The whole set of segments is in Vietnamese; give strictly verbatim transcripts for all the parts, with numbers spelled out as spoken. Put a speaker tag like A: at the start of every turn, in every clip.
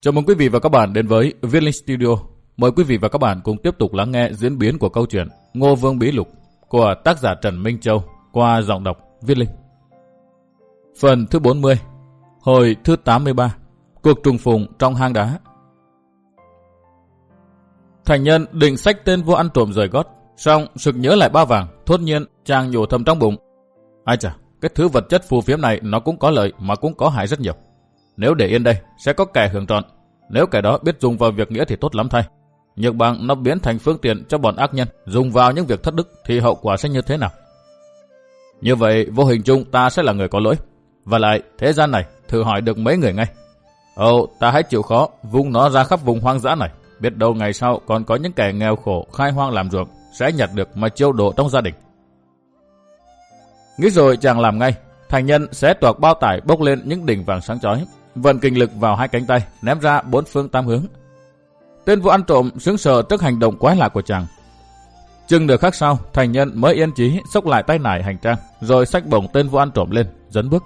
A: Chào mừng quý vị và các bạn đến với Viết Linh Studio. Mời quý vị và các bạn cùng tiếp tục lắng nghe diễn biến của câu chuyện Ngô Vương Bí Lục của tác giả Trần Minh Châu qua giọng đọc Viết Linh. Phần thứ bốn mươi, hồi thứ tám mươi ba, cuộc trùng phùng trong hang đá. Thành Nhân định xách tên vua ăn trộm rời gót, xong sực nhớ lại ba vàng, thốt nhiên chàng nhủ thầm trong bụng: ai chà, cái thứ vật chất phù phiếm này nó cũng có lợi mà cũng có hại rất nhiều. Nếu để yên đây sẽ có kẻ hưởng trọn, nếu kẻ đó biết dùng vào việc nghĩa thì tốt lắm thay. Nhược bằng nó biến thành phương tiện cho bọn ác nhân dùng vào những việc thất đức thì hậu quả sẽ như thế nào? Như vậy vô hình chung ta sẽ là người có lỗi. Và lại thế gian này thử hỏi được mấy người ngay. Ồ, ta hãy chịu khó vung nó ra khắp vùng hoang dã này, biết đâu ngày sau còn có những kẻ nghèo khổ khai hoang làm ruộng sẽ nhặt được mà chiêu độ trong gia đình. Nghĩ rồi chàng làm ngay. Thành Nhân xé toạc bao tải bốc lên những đỉnh vàng sáng chói, vận kinh lực vào hai cánh tay, ném ra bốn phương tám hướng. Tên vua ăn trộm sững sờ trước hành động quái lạ của chàng. Chừng nửa khắc sau, Thành Nhân mới yên chí xốc lại tay nải hành trang, rồi xách bổng tên vua ăn trộm lên, dẫn bước.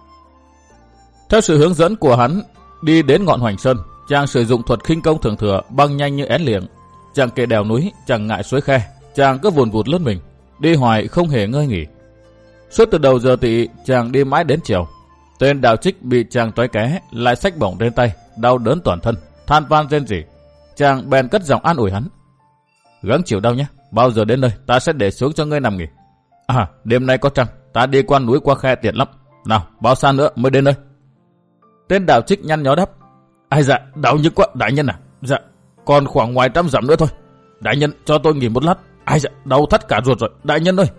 A: Theo sự hướng dẫn của hắn, đi đến ngọn Hoành Sơn, chàng sử dụng thuật khinh công thường thừa, băng nhanh như én liệng. Chàng kể đèo núi, chẳng ngại suối khe, chàng cứ vùn vụt lướt mình, đi hoài không hề ngơi nghỉ. Suốt từ đầu giờ tỵ, chàng đi mãi đến chiều. Tên Đạo Trích bị chàng trói ké, lại xách bổng trên tay, đau đớn toàn thân, than van rên rỉ. Chàng bèn cất giọng an ủi hắn: gắng chịu đau nhé, bao giờ đến nơi ta sẽ để xuống cho ngươi nằm nghỉ. À, đêm nay có trăng, ta đi qua núi qua khe tiện lắm. Nào, bao xa nữa mới đến nơi? Tên Đạo Trích nhăn nhó đáp: ai dạ, đau nhức quá đại nhân à. Dạ, còn khoảng ngoài trăm dặm nữa thôi. Đại nhân cho tôi nghỉ một lát. Ai dạ, đau thắt cả ruột rồi, đại nhân ơi.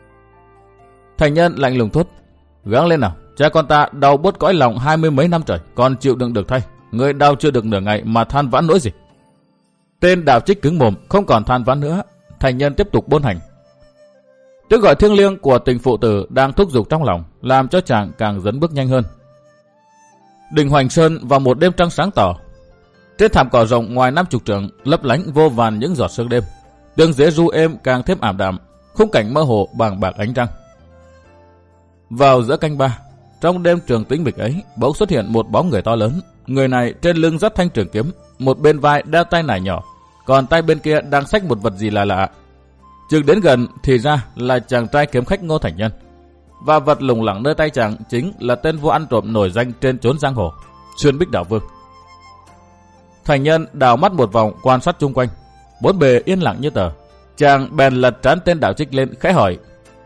A: Thành Nhân lạnh lùng thốt: gắng lên nào, cha con ta đau bốt cõi lòng hai mươi mấy năm trời, còn chịu đựng được thay. Ngươi đau chưa được nửa ngày mà than vãn nỗi gì? Tên Đạo Trích cứng mồm, không còn than vãn nữa. Thành Nhân tiếp tục bôn hành. Tiếng gọi thiêng liêng của tình phụ tử đang thúc giục trong lòng, làm cho chàng càng dẫn bước nhanh hơn. Đỉnh Hoành Sơn vào một đêm trăng sáng tỏ. Trên thảm cỏ rộng ngoài năm chục trượng, lấp lánh vô vàn những giọt sương đêm. Đường dế ru êm càng thêm ảm đạm, khung cảnh mơ hồ bàng bạc ánh trăng. Vào giữa canh ba, trong đêm trường tĩnh mịch ấy, bỗng xuất hiện một bóng người to lớn. Người này trên lưng dắt thanh trường kiếm, một bên vai đeo tay nải nhỏ, còn tay bên kia đang xách một vật gì lạ lạ. Chừng đến gần thì ra là chàng trai kiếm khách Ngô Thành Nhân, và vật lủng lẳng nơi tay chàng chính là tên vua ăn trộm nổi danh trên chốn giang hồ, Xuyên Bích Đạo Vương. Thành Nhân đảo mắt một vòng quan sát chung quanh, bốn bề yên lặng như tờ. Chàng bèn lật trán tên Đạo Trích lên khẽ hỏi: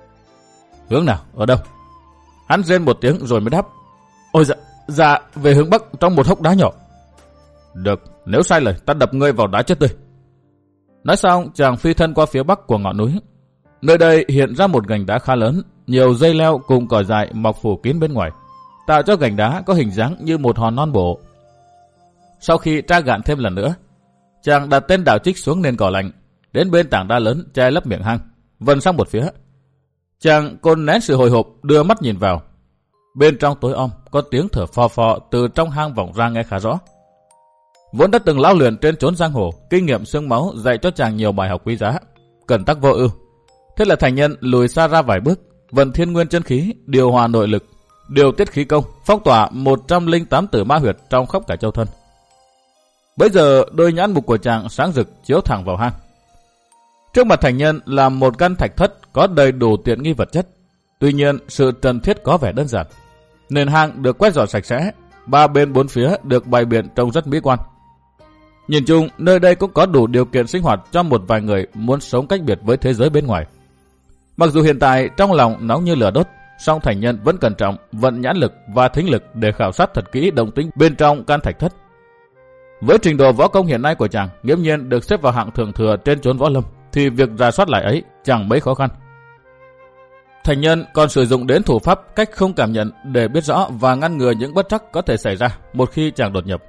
A: hướng nào, ở đâu? Hắn rên một tiếng rồi mới đáp: ôi dạ, dạ về hướng bắc trong một hốc đá nhỏ. Được, nếu sai lời ta đập ngươi vào đá chết tươi. Nói xong chàng phi thân qua phía bắc của ngọn núi. Nơi đây hiện ra một gành đá khá lớn, nhiều dây leo cùng cỏ dại mọc phủ kín bên ngoài, tạo cho gành đá có hình dáng như một hòn non bộ. Sau khi tra gạn thêm lần nữa, chàng đặt tên Đạo Trích xuống nền cỏ lạnh, đến bên tảng đá lớn che lấp miệng hang, vần sang một phía. Chàng côn nén sự hồi hộp, đưa mắt nhìn vào. Bên trong tối om có tiếng thở phò phò từ trong hang vọng ra nghe khá rõ. Vốn đã từng lao luyện trên chốn giang hồ, kinh nghiệm xương máu dạy cho chàng nhiều bài học quý giá, cẩn tắc vô ưu. Thế là Thành Nhân lùi xa ra vài bước, vận thiên nguyên chân khí, điều hòa nội lực, điều tiết khí công, phong tỏa một trăm lẻ tám tử ma huyệt trong khắp cả châu thân. Bây giờ đôi nhãn mục của chàng sáng rực chiếu thẳng vào hang. Trước mặt Thành Nhân là một căn thạch thất có đầy đủ tiện nghi vật chất. Tuy nhiên sự trần thiết có vẻ đơn giản. Nền hang được quét dọn sạch sẽ, ba bên bốn phía được bày biện trông rất mỹ quan. Nhìn chung nơi đây cũng có đủ điều kiện sinh hoạt cho một vài người muốn sống cách biệt với thế giới bên ngoài. Mặc dù hiện tại trong lòng nóng như lửa đốt, song Thành Nhân vẫn cẩn trọng vận nhãn lực và thính lực để khảo sát thật kỹ động tĩnh bên trong căn thạch thất. Với trình độ võ công hiện nay của chàng, nghiễm nhiên được xếp vào hạng thượng thừa trên chốn võ lâm, thì việc rà soát lại ấy chẳng mấy khó khăn. Thành Nhân còn sử dụng đến thủ pháp cách không cảm nhận để biết rõ và ngăn ngừa những bất trắc có thể xảy ra một khi chàng đột nhập.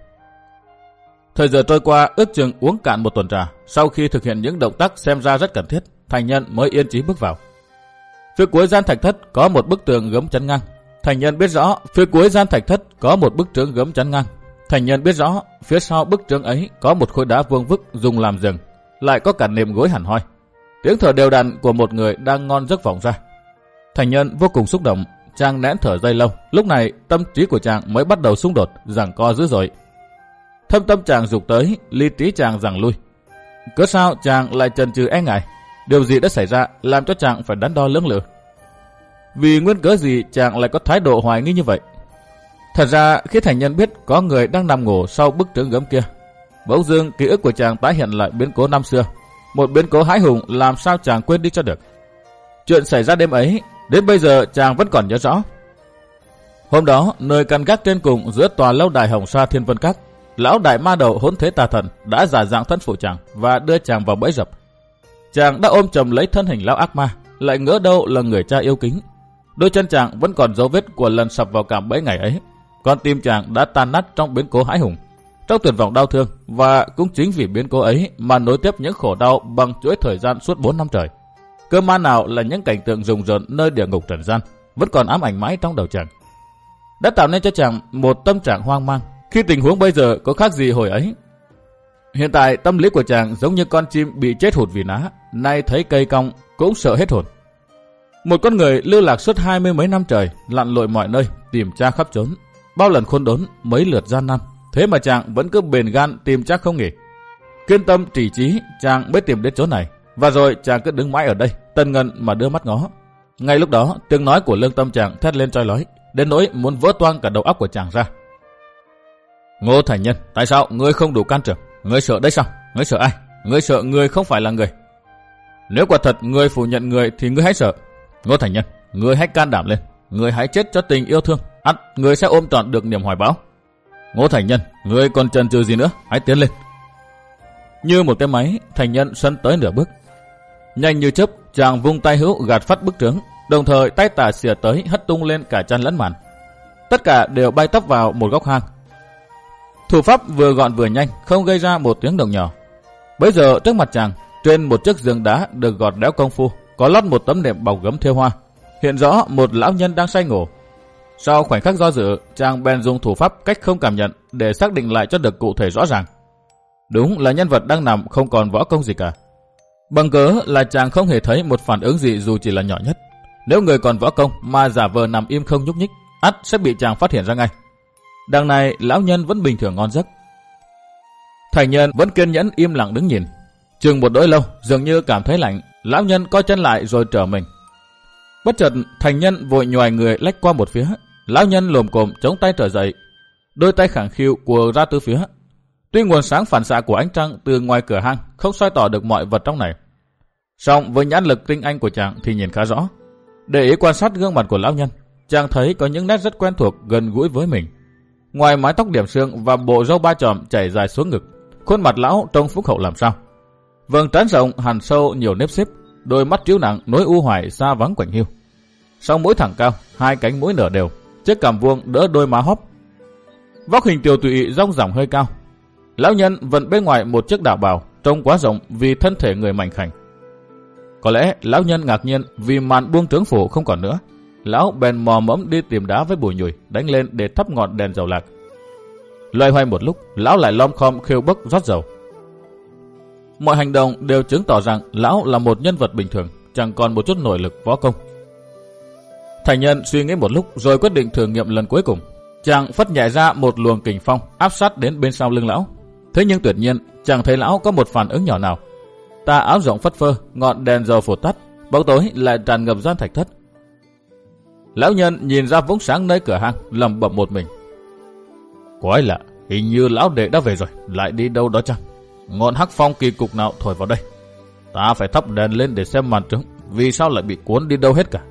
A: Thời giờ trôi qua ước chừng uống cạn một tuần trà, sau khi thực hiện những động tác xem ra rất cần thiết, Thành Nhân mới yên chí bước vào. Phía cuối gian thạch thất có một bức tường gấm chắn ngang. Thành Nhân biết rõ phía cuối gian thạch thất có một bức trướng gấm chắn ngang. Thành Nhân biết rõ phía sau bức trướng ấy có một khối đá vuông vức dùng làm giường, lại có cả nệm gối hẳn hoi. Tiếng thở đều đặn của một người đang ngon giấc vọng ra. Thành Nhân vô cùng xúc động, chàng nén thở giây lâu. Lúc này tâm trí của chàng mới bắt đầu xung đột, giằng co dữ dội. Thâm tâm chàng dục tới, ly trí chàng rằng lui. Cớ sao chàng lại chần chừ e ngại? Điều gì đã xảy ra làm cho chàng phải đắn đo lưỡng lự? Vì nguyên cớ gì chàng lại có thái độ hoài nghi như vậy? Thật ra khi thành nhân biết có người đang nằm ngủ sau bức tường gấm kia, bỗng dưng ký ức của chàng tái hiện lại biến cố năm xưa, một biến cố hãi hùng làm sao chàng quên đi cho được. Chuyện xảy ra đêm ấy đến bây giờ chàng vẫn còn nhớ rõ. Hôm đó nơi căn gác trên cùng giữa tòa lâu đài Hồng Sa Thiên Vân Các, lão đại ma đầu hỗn thế tà thần đã giả dạng thân phụ chàng và đưa chàng vào bẫy dập. Chàng đã ôm chầm lấy thân hình lão ác ma, lại ngỡ đâu là người cha yêu kính. Đôi chân chàng vẫn còn dấu vết của lần sập vào cạm bẫy ngày ấy. Con tim chàng đã tan nát trong biến cố hãi hùng, trong tuyệt vọng đau thương, và cũng chính vì biến cố ấy mà nối tiếp những khổ đau bằng chuỗi thời gian suốt bốn năm trời. Cơ ma nào là những cảnh tượng rùng rợn nơi địa ngục trần gian vẫn còn ám ảnh mãi trong đầu chàng, đã tạo nên cho chàng một tâm trạng hoang mang khi tình huống bây giờ có khác gì hồi ấy. Hiện tại tâm lý của chàng giống như con chim bị chết hụt vì ná, nay thấy cây cong cũng sợ hết hồn. Một con người lưu lạc suốt hai mươi mấy năm trời, lặn lội mọi nơi, tìm tra khắp chốn, bao lần khốn đốn, mấy lượt gian nan, thế mà chàng vẫn cứ bền gan tìm tra không nghỉ. Kiên tâm trì trí, chàng mới tìm đến chỗ này, và rồi chàng cứ đứng mãi ở đây, tần ngần mà đưa mắt ngó. Ngay lúc đó, tiếng nói của lương tâm chàng thét lên chói lói, đến nỗi muốn vỡ toang cả đầu óc của chàng ra. Ngô Thành Nhân, tại sao ngươi không đủ can trường? Ngươi sợ đấy sao? Ngươi sợ ai? Ngươi sợ ngươi không phải là người. Nếu quả thật ngươi phủ nhận người thì ngươi hãy sợ. Ngô Thành Nhân, ngươi hãy can đảm lên, ngươi hãy chết cho tình yêu thương, ắt ngươi sẽ ôm trọn được niềm hoài bão. Ngô Thành Nhân, ngươi còn chần chừ gì nữa? Hãy tiến lên. Như một cái máy, Thành Nhân sân tới nửa bước. Nhanh như chớp, chàng vung tay hữu gạt phát bức trướng, đồng thời tay tả xìa tới hất tung lên cả chăn lẫn màn. Tất cả đều bay tấp vào một góc hang. Thủ pháp vừa gọn vừa nhanh, không gây ra một tiếng động nhỏ. Bây giờ trước mặt chàng, trên một chiếc giường đá được gọt đẽo công phu, có lót một tấm nệm bọc gấm thêu hoa. Hiện rõ một lão nhân đang say ngủ. Sau khoảnh khắc do dự, chàng bèn dùng thủ pháp cách không cảm nhận để xác định lại cho được cụ thể rõ ràng. Đúng là nhân vật đang nằm không còn võ công gì cả. Bằng cớ là chàng không hề thấy một phản ứng gì dù chỉ là nhỏ nhất. Nếu người còn võ công mà giả vờ nằm im không nhúc nhích, ắt sẽ bị chàng phát hiện ra ngay. Đằng này lão nhân vẫn bình thường ngon giấc. Thành Nhân vẫn kiên nhẫn im lặng đứng nhìn. Chừng một đỗi lâu, dường như cảm thấy lạnh, lão nhân co chân lại rồi trở mình. Bất chợt Thành Nhân vội nhoài người lách qua một phía. Lão nhân lồm cồm chống tay trở dậy, đôi tay khẳng khiu quờ ra từ phía. Tuy nguồn sáng phản xạ của ánh trăng từ ngoài cửa hang không soi tỏ được mọi vật trong này, song với nhãn lực tinh anh của chàng thì nhìn khá rõ. Để ý quan sát gương mặt của lão nhân, chàng thấy có những nét rất quen thuộc gần gũi với mình. Ngoài mái tóc điểm xương và bộ râu ba chòm chảy dài xuống ngực, khuôn mặt lão trông phúc hậu làm sao. Vầng trán rộng hằn sâu nhiều nếp xếp, đôi mắt trĩu nặng nối u hoài xa vắng quạnh hiu. Sau mũi thẳng cao, hai cánh mũi nở đều, chiếc cằm vuông đỡ đôi má hóp. Vóc hình tiều tụy rong ròng hơi cao. Lão nhân vận bên ngoài một chiếc đạo bào trông quá rộng vì thân thể người mảnh khảnh. Có lẽ lão nhân ngạc nhiên vì màn buông trướng phủ không còn nữa. Lão bèn mò mẫm đi tìm đá với bùi nhùi đánh lên để thắp ngọn đèn dầu lạc. Loay hoay một lúc, lão lại lom khom khêu bấc rót dầu. Mọi hành động đều chứng tỏ rằng lão là một nhân vật bình thường, chẳng còn một chút nội lực võ công. Thành Nhân suy nghĩ một lúc rồi quyết định thử nghiệm lần cuối cùng. Chàng phất nhẹ ra một luồng kình phong áp sát đến bên sau lưng lão. Thế nhưng tuyệt nhiên chẳng thấy lão có một phản ứng nhỏ nào. Tà áo rộng phất phơ, ngọn đèn dầu phụt tắt, bóng tối lại tràn ngập gian thạch thất. Lão nhân nhìn ra vũng sáng nơi cửa hang, lẩm bẩm một mình. Quái lạ, hình như lão đệ đã về rồi, lại đi đâu đó chăng? Ngọn hắc phong kỳ cục nào thổi vào đây? Ta phải thắp đèn lên để xem màn trướng, vì sao lại bị cuốn đi đâu hết cả?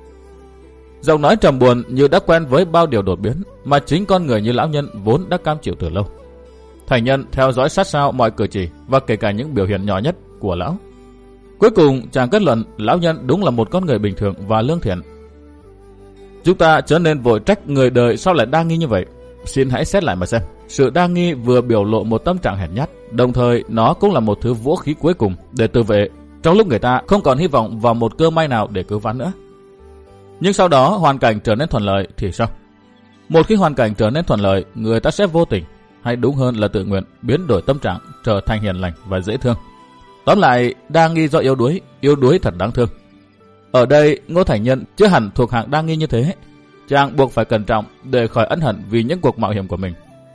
A: Giọng nói trầm buồn như đã quen với bao điều đột biến, mà chính con người như lão nhân vốn đã cam chịu từ lâu. Thành Nhân theo dõi sát sao mọi cử chỉ và kể cả những biểu hiện nhỏ nhất của lão. Cuối cùng chàng kết luận lão nhân đúng là một con người bình thường và lương thiện. Chúng ta trở nên vội trách người đời sao lại đa nghi như vậy. Xin hãy xét lại mà xem. Sự đa nghi vừa biểu lộ một tâm trạng hèn nhát, đồng thời nó cũng là một thứ vũ khí cuối cùng để tự vệ trong lúc người ta không còn hy vọng vào một cơ may nào để cứu vãn nữa. Nhưng sau đó hoàn cảnh trở nên thuận lợi thì sao? Một khi hoàn cảnh trở nên thuận lợi, người ta sẽ vô tình, hay đúng hơn là tự nguyện, biến đổi tâm trạng trở thành hiền lành và dễ thương. Tóm lại, đa nghi do yếu đuối, yếu đuối thật đáng thương. Ở đây, Ngô Thành Nhân chưa hẳn thuộc hạng đa nghi như thế. Chàng buộc phải cẩn trọng để khỏi ân hận vì những cuộc mạo hiểm của mình.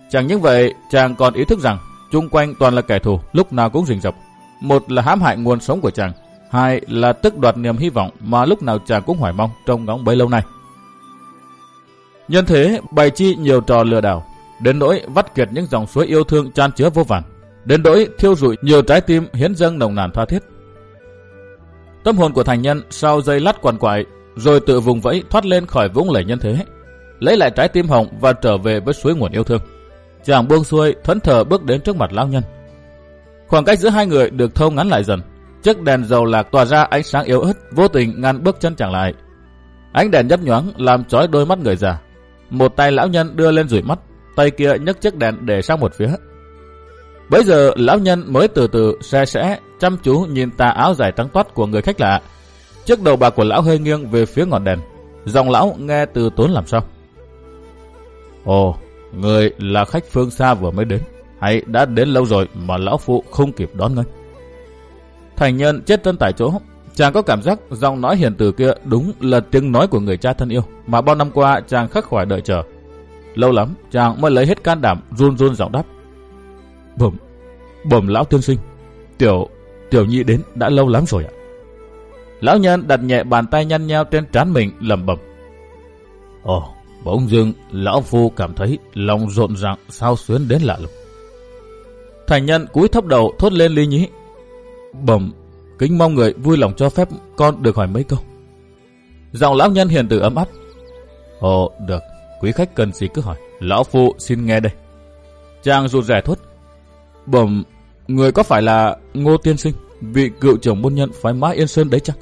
A: Chẳng những vậy, chàng còn ý thức rằng chung quanh toàn là kẻ thù, lúc nào cũng rình rập. Một là hãm hại nguồn sống của chàng, hai là tước đoạt niềm hy vọng mà lúc nào chàng cũng hoài mong trong ngóng bấy lâu nay. Nhân thế bày chi nhiều trò lừa đảo, đến nỗi vắt kiệt những dòng suối yêu thương chan chứa vô vàn, đến nỗi thiêu rụi nhiều trái tim hiến dâng nồng nàn tha thiết. Tâm hồn của thành nhân sau giây lát quằn quại, rồi tự vùng vẫy thoát lên khỏi vũng lầy nhân thế, lấy lại trái tim hồng và trở về với suối nguồn yêu thương. Chàng buông xuôi thẫn thờ bước đến trước mặt lão nhân. Khoảng cách giữa hai người được thâu ngắn lại dần. Chiếc đèn dầu lạc tỏa ra ánh sáng yếu ớt, vô tình ngăn bước chân chàng lại. Ánh đèn nhấp nhoáng làm chói đôi mắt người già. Một tay lão nhân đưa lên dụi mắt, tay kia nhấc chiếc đèn để sang một phía. Bấy giờ lão nhân mới từ từ xe sẽ chăm chú nhìn tà áo dài trắng toát của người khách lạ. Chiếc đầu bạc của lão hơi nghiêng về phía ngọn đèn. Giọng lão nghe từ tốn làm sao. Ồ, người là khách phương xa vừa mới đến, hay đã đến lâu rồi mà lão phụ không kịp đón nghênh? Thành nhân chết chân tại chỗ. Chàng có cảm giác giọng nói hiền từ kia đúng là tiếng nói của người cha thân yêu mà bao năm qua chàng khắc khoải đợi chờ. Lâu lắm chàng mới lấy hết can đảm run run giọng đáp. Bẩm, bẩm lão tiên sinh, tiểu tiểu nhi đến đã lâu lắm rồi ạ. Lão nhân đặt nhẹ bàn tay nhăn nheo trên trán mình lẩm bẩm. Ồ, bỗng dưng lão phu cảm thấy lòng rộn ràng sao xuyến đến lạ lùng. Thành nhân cúi thấp đầu thốt lên lý nhí. Bẩm, kính mong người vui lòng cho phép con được hỏi mấy câu. Giọng lão nhân hiền từ ấm áp. Ồ, được, quý khách cần gì cứ hỏi, lão phu xin nghe đây. Chàng rụt rè thốt. Bẩm, người có phải là Ngô tiên sinh, vị cựu trưởng môn nhân phái Mã Yên Sơn đấy chắc?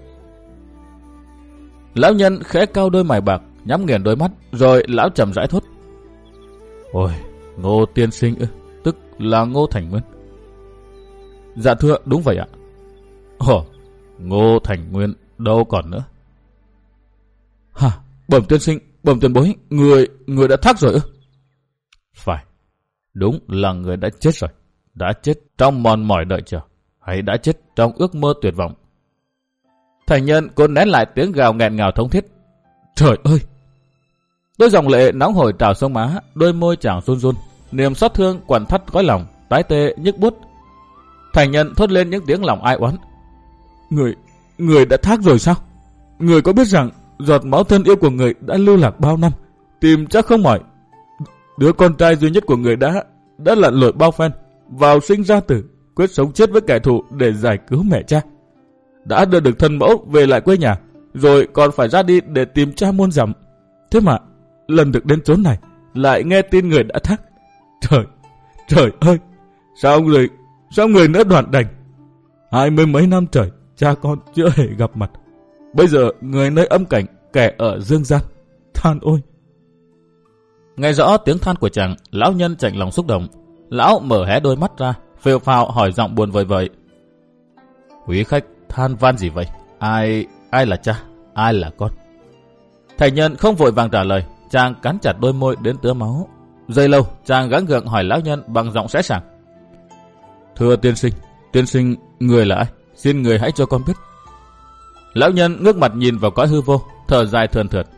A: Lão nhân khẽ cau đôi mày bạc, nhắm nghiền đôi mắt, rồi lão trầm rãi thốt. Ôi, Ngô tiên sinh ư, tức là Ngô Thành Nguyên. Dạ thưa, đúng vậy ạ. Ồ, Ngô Thành Nguyên đâu còn nữa. Hả, bẩm tiên sinh, bẩm tiền bối, người, người đã thác rồi ư? Phải, đúng là người đã chết rồi. Đã chết trong mòn mỏi đợi chờ, hay đã chết trong ước mơ tuyệt vọng? Thành nhân cố nén lại tiếng gào nghẹn ngào thống thiết. Trời ơi! Đôi dòng lệ nóng hổi trào sông má, đôi môi chàng run run, niềm xót thương quặn thắt gói lòng, tái tê nhức buốt. Thành nhân thốt lên những tiếng lòng ai oán. Người, người đã thác rồi sao? Người có biết rằng giọt máu thân yêu của người đã lưu lạc bao năm, tìm chắc không mỏi. Đứa con trai duy nhất của người đã đã lặn lội bao phen, vào sinh ra tử, quyết sống chết với kẻ thù để giải cứu mẹ cha. Đã đưa được thân mẫu về lại quê nhà, rồi còn phải ra đi để tìm cha muôn dặm. Thế mà lần được đến chốn này lại nghe tin người đã thác. Trời, trời ơi, sao người, sao người nữa đoạn đành? Hai mươi mấy năm trời, cha con chưa hề gặp mặt. Bây giờ người nơi âm cảnh, kẻ ở dương gian. Than ôi! Nghe rõ tiếng than của chàng, lão nhân chạnh lòng xúc động. Lão mở hé đôi mắt ra, phều phào hỏi giọng buồn vời vợi. Quý khách than van gì vậy? Ai, ai là cha? Ai là con? Thành nhân không vội vàng trả lời, chàng cắn chặt đôi môi đến tứa máu. Giây lâu, chàng gắng gượng hỏi lão nhân bằng giọng sẽ sàng. Thưa tiên sinh, tiên sinh, người là ai? Xin người hãy cho con biết. Lão nhân ngước mặt nhìn vào cõi hư vô, thở dài thườn thượt.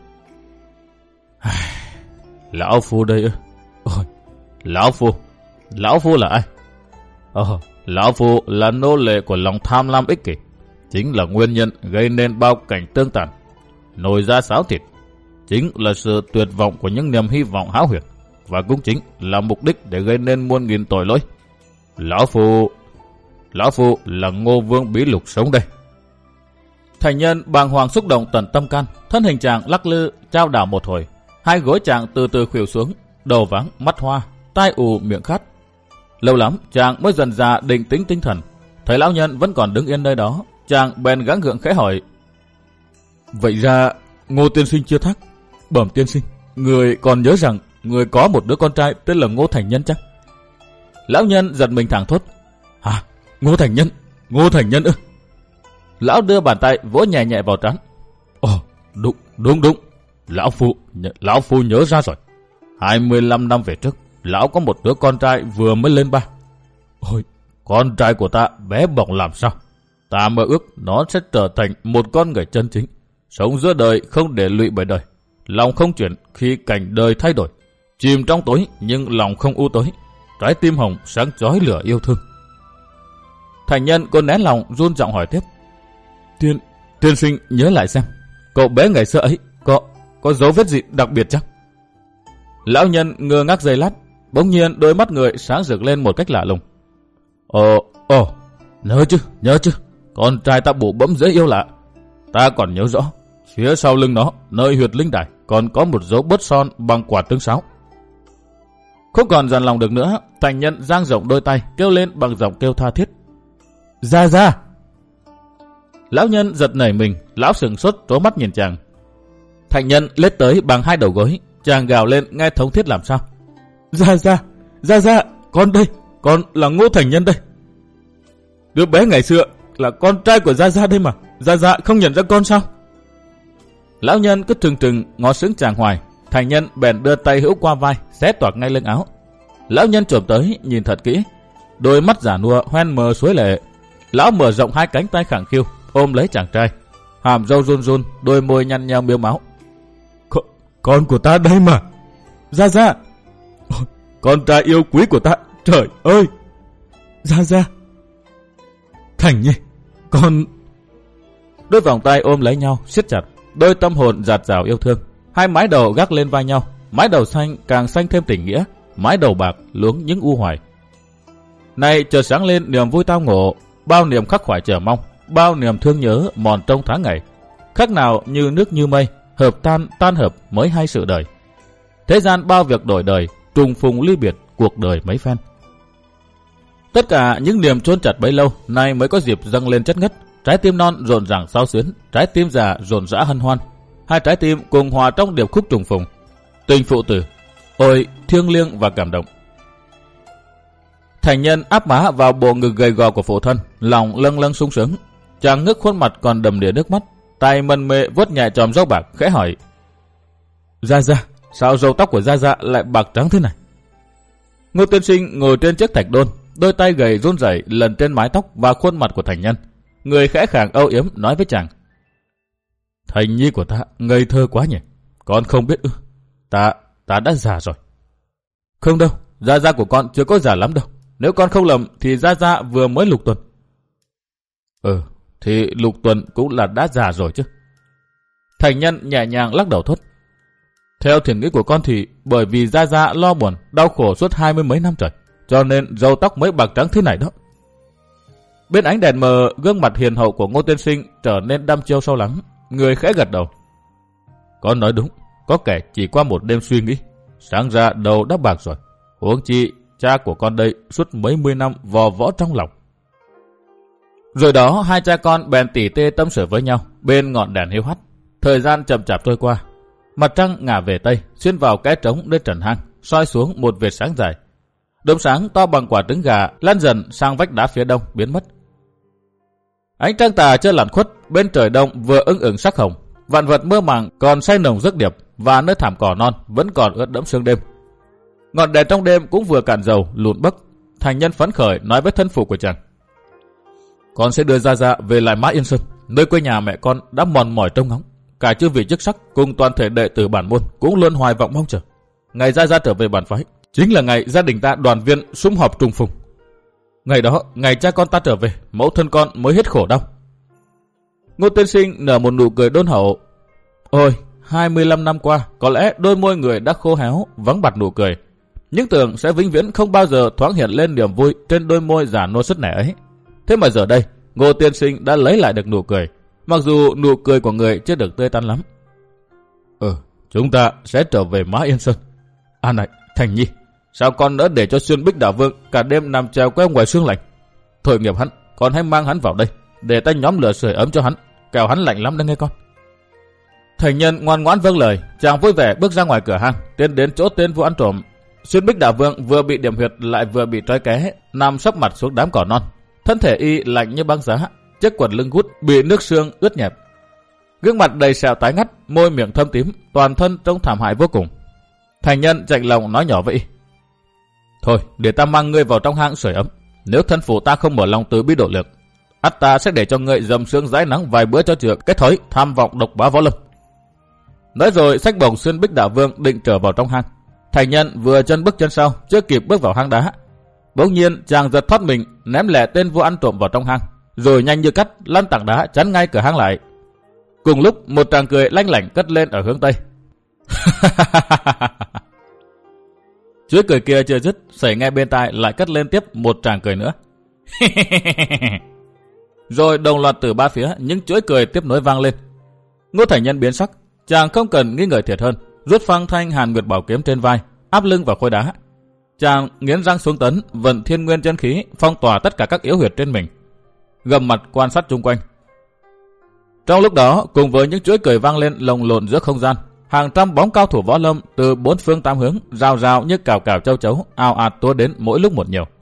A: Lão phu đây ư? Ôi, lão phu, lão phu là ai? Ờ, lão phu là nô lệ của lòng tham lam ích kỷ, chính là nguyên nhân gây nên bao cảnh tương tàn, nổi ra xáo thịt, chính là sự tuyệt vọng của những niềm hy vọng hão huyền, và cũng chính là mục đích để gây nên muôn nghìn tội lỗi. Lão phu, lão phu là Ngô Vương Bí Lục sống đây. Thành nhân bàng hoàng xúc động tận tâm can, thân hình chàng lắc lư trao đảo một hồi, hai gối chàng từ từ khuỵu xuống, đầu váng mắt hoa, tai ù miệng khát. Lâu lắm chàng mới dần dà định tĩnh tinh thần, thấy lão nhân vẫn còn đứng yên nơi đó, chàng bèn gắng gượng khẽ hỏi. Vậy ra Ngô tiên sinh chưa thác? Bẩm tiên sinh, người còn nhớ rằng người có một đứa con trai tên là Ngô Thành Nhân chắc? Lão nhân giật mình thẳng thốt. Hả? Ngô Thành Nhân? Ngô Thành Nhân ư? Lão đưa bàn tay vỗ nhẹ nhẹ vào trán. Ồ, đúng, đúng, đúng. Lão phu, lão phu nhớ ra rồi. hai mươi lăm năm về trước, lão có một đứa con trai vừa mới lên ba. Ôi, con trai của ta bé bỏng làm sao? Ta mơ ước nó sẽ trở thành một con người chân chính, sống giữa đời không để lụy bởi đời, lòng không chuyển khi cảnh đời thay đổi, Chìm trong tối nhưng lòng không u tối, trái tim hồng sáng chói lửa yêu thương. Thành nhân cô nén lòng run giọng hỏi tiếp. Tiên, tiên sinh nhớ lại xem, cậu bé ngày xưa ấy có có dấu vết gì đặc biệt chăng? Lão nhân ngơ ngác giây lát, bỗng nhiên đôi mắt người sáng rực lên một cách lạ lùng. Ồ, ồ, nhớ chứ, nhớ chứ, con trai ta bụ bẫm dễ yêu lạ. Ta còn nhớ rõ, phía sau lưng nó, nơi huyệt linh đài, còn có một dấu bớt son bằng quả trứng sáo. Không còn dằn lòng được nữa, thành nhân dang rộng đôi tay kêu lên bằng giọng kêu tha thiết. Ra ra! Lão nhân giật nảy mình, lão sừng sốt trố mắt nhìn chàng. Thành nhân lết tới bằng hai đầu gối, chàng gào lên nghe thống thiết làm sao. Ra ra! Ra ra! Con đây! Con là Ngô Thành Nhân đây! Đứa bé ngày xưa là con trai của Gia Gia đây mà. Gia Gia không nhận ra con sao? Lão nhân cứ trừng trừng ngó sững chàng hoài. Thành nhân bèn đưa tay hữu qua vai, xé toạc ngay lưng áo. Lão nhân chồm tới nhìn thật kỹ, đôi mắt giả nua hoen mờ suối lệ. Lão mở rộng hai cánh tay khẳng khiu ôm lấy chàng trai, hàm râu run run, đôi môi nhăn nheo miếu máu. Con, con của ta đây mà, Gia Gia! Con trai yêu quý của ta, trời ơi! Gia Gia! Thành Nhi, con... Đôi vòng tay ôm lấy nhau siết chặt, đôi tâm hồn dạt dào yêu thương. Hai mái đầu gác lên vai nhau, mái đầu xanh càng xanh thêm tình nghĩa, mái đầu bạc luống những u hoài. Này chợt sáng lên niềm vui tao ngộ, bao niềm khắc khoải chờ mong, bao niềm thương nhớ mòn trong tháng ngày. Khác nào như nước như mây, hợp tan tan hợp mới hay sự đời. Thế gian bao việc đổi đời, trùng phùng ly biệt, cuộc đời mấy phen. Tất cả những niềm chôn chặt bấy lâu nay mới có dịp dâng lên chất ngất. Trái tim non rộn ràng xao xuyến, trái tim già rộn rã hân hoan. Hai trái tim cùng hòa trong điệp khúc trùng phùng. Tình phụ tử, ôi thiêng liêng và cảm động. Thành nhân áp má vào bộ ngực gầy gò của phụ thân, lòng lâng lâng sung sướng. Chàng ngước khuôn mặt còn đầm đìa nước mắt, tay mân mê vuốt nhẹ chòm râu bạc, khẽ hỏi: Gia Gia, sao râu tóc của Gia Gia lại bạc trắng thế này? Ngô tiên sinh ngồi trên chiếc thạch đôn, đôi tay gầy run rẩy lần trên mái tóc và khuôn mặt của thành nhân. Người khẽ khàng âu yếm nói với chàng: Thành nhi của ta ngây thơ quá nhỉ, con không biết ư? Ta, ta đã già rồi. Không đâu, Gia Gia của con chưa có già lắm đâu. Nếu con không lầm thì Gia Gia vừa mới lục tuần. Ừ, thì lục tuần cũng là đã già rồi chứ. Thành nhân nhẹ nhàng lắc đầu thốt: Theo thiền nghĩ của con thì bởi vì Gia Gia lo buồn, đau khổ suốt hai mươi mấy năm trời, cho nên râu tóc mới bạc trắng thế này đó. Bên ánh đèn mờ, gương mặt hiền hậu của Ngô tiên sinh trở nên đăm chiêu sâu lắng. Người khẽ gật đầu: Con nói đúng, có kẻ chỉ qua một đêm suy nghĩ, sáng ra đầu đã bạc rồi. Huống chi cha của con đây suốt mấy mươi năm vò võ trong lòng. Rồi đó hai cha con bèn tỉ tê tâm sự với nhau bên ngọn đèn hiu hắt. Thời gian chậm chạp trôi qua, mặt trăng ngả về tây, xuyên vào kẽ trống nơi trần hang, soi xuống một vệt sáng dài. Đốm sáng to bằng quả trứng gà lan dần sang vách đá phía đông biến mất. Ánh trăng tà chưa lặn khuất, bên trời đông vừa ưng ửng sắc hồng, vạn vật mơ màng còn say nồng giấc điệp, và nơi thảm cỏ non vẫn còn ướt đẫm sương đêm. Ngọn đèn trong đêm cũng vừa cạn dầu lùn bấc. Thành nhân phấn khởi nói với thân phụ của chàng: Con sẽ đưa Gia Gia về lại Mã Yên Sơn, nơi quê nhà mẹ con đã mòn mỏi trông ngóng. Cả chư vị chức sắc cùng toàn thể đệ tử bản môn cũng luôn hoài vọng mong chờ ngày Gia Gia trở về bản phái, chính là ngày gia đình ta đoàn viên sum họp trùng phùng. Ngày đó, ngày cha con ta trở về, mẫu thân con mới hết khổ đau. Ngô tiên sinh nở một nụ cười đôn hậu. Ôi, hai mươi lăm năm qua, có lẽ đôi môi người đã khô héo, vắng bặt nụ cười. Nhưng tưởng sẽ vĩnh viễn không bao giờ thoáng hiện lên niềm vui trên đôi môi già nua sứt nẻ ấy. Thế mà giờ đây, Ngô tiên sinh đã lấy lại được nụ cười, mặc dù nụ cười của người chưa được tươi tắn lắm. Ừ, chúng ta sẽ trở về Mã Yên Sơn. À này, Thành Nhi, sao con đỡ để cho Xuyên Bích Đạo Vương cả đêm nằm treo queo ngoài sương lạnh? Thôi nghiệp hắn, con hãy mang hắn vào đây, để ta nhóm lửa sưởi ấm cho hắn, kẻo hắn lạnh lắm đó nghe con. Thành nhân ngoan ngoãn vâng lời, chàng vui vẻ bước ra ngoài cửa hang, tiến đến chỗ tên vụ ăn trộm. Xuyên Bích Đạo Vương vừa bị điểm huyệt lại vừa bị trói ké, nằm sấp mặt xuống đám cỏ non, thân thể y lạnh như băng giá, chiếc quần lưng gút bị nước sương ướt nhẹp, gương mặt đầy sẹo tái ngắt, môi miệng thâm tím, toàn thân trông thảm hại vô cùng. Thành nhân chạnh lòng nói nhỏ với y: Thôi, để ta mang ngươi vào trong hang sưởi ấm. Nếu thân phụ ta không mở lòng từ bi độ lượng, ắt ta sẽ để cho ngươi dầm sương dãi nắng vài bữa cho chữa cái thói tham vọng độc bá võ lâm. Nói rồi xách bổng Xuyên Bích Đạo Vương định trở vào trong hang. Thành Nhân vừa chân bước chân sau, chưa kịp bước vào hang đá. Bỗng nhiên chàng giật thoát mình, ném lẹ tên vua ăn trộm vào trong hang, rồi nhanh như cắt lăn tảng đá chắn ngay cửa hang lại. Cùng lúc một tràng cười lanh lảnh cất lên ở hướng tây. Chuỗi cười kia chưa dứt, Sẩy nghe bên tai lại cất lên tiếp một tràng cười nữa. Rồi đồng loạt từ ba phía những chuỗi cười tiếp nối vang lên. Ngô Thành Nhân biến sắc, chàng không cần nghi ngờ thiệt hơn, rút phăng thanh Hàn Nguyệt bảo kiếm trên vai, áp lưng vào khối đá. Chàng nghiến răng xuống tấn, vận thiên nguyên chân khí phong tỏa tất cả các yếu huyệt trên mình, gầm mặt quan sát chung quanh. Trong lúc đó, cùng với những chuỗi cười vang lên lồng lộn giữa không gian, hàng trăm bóng cao thủ võ lâm từ bốn phương tám hướng rào rào như cào cào châu chấu ào ạt tua đến mỗi lúc một nhiều.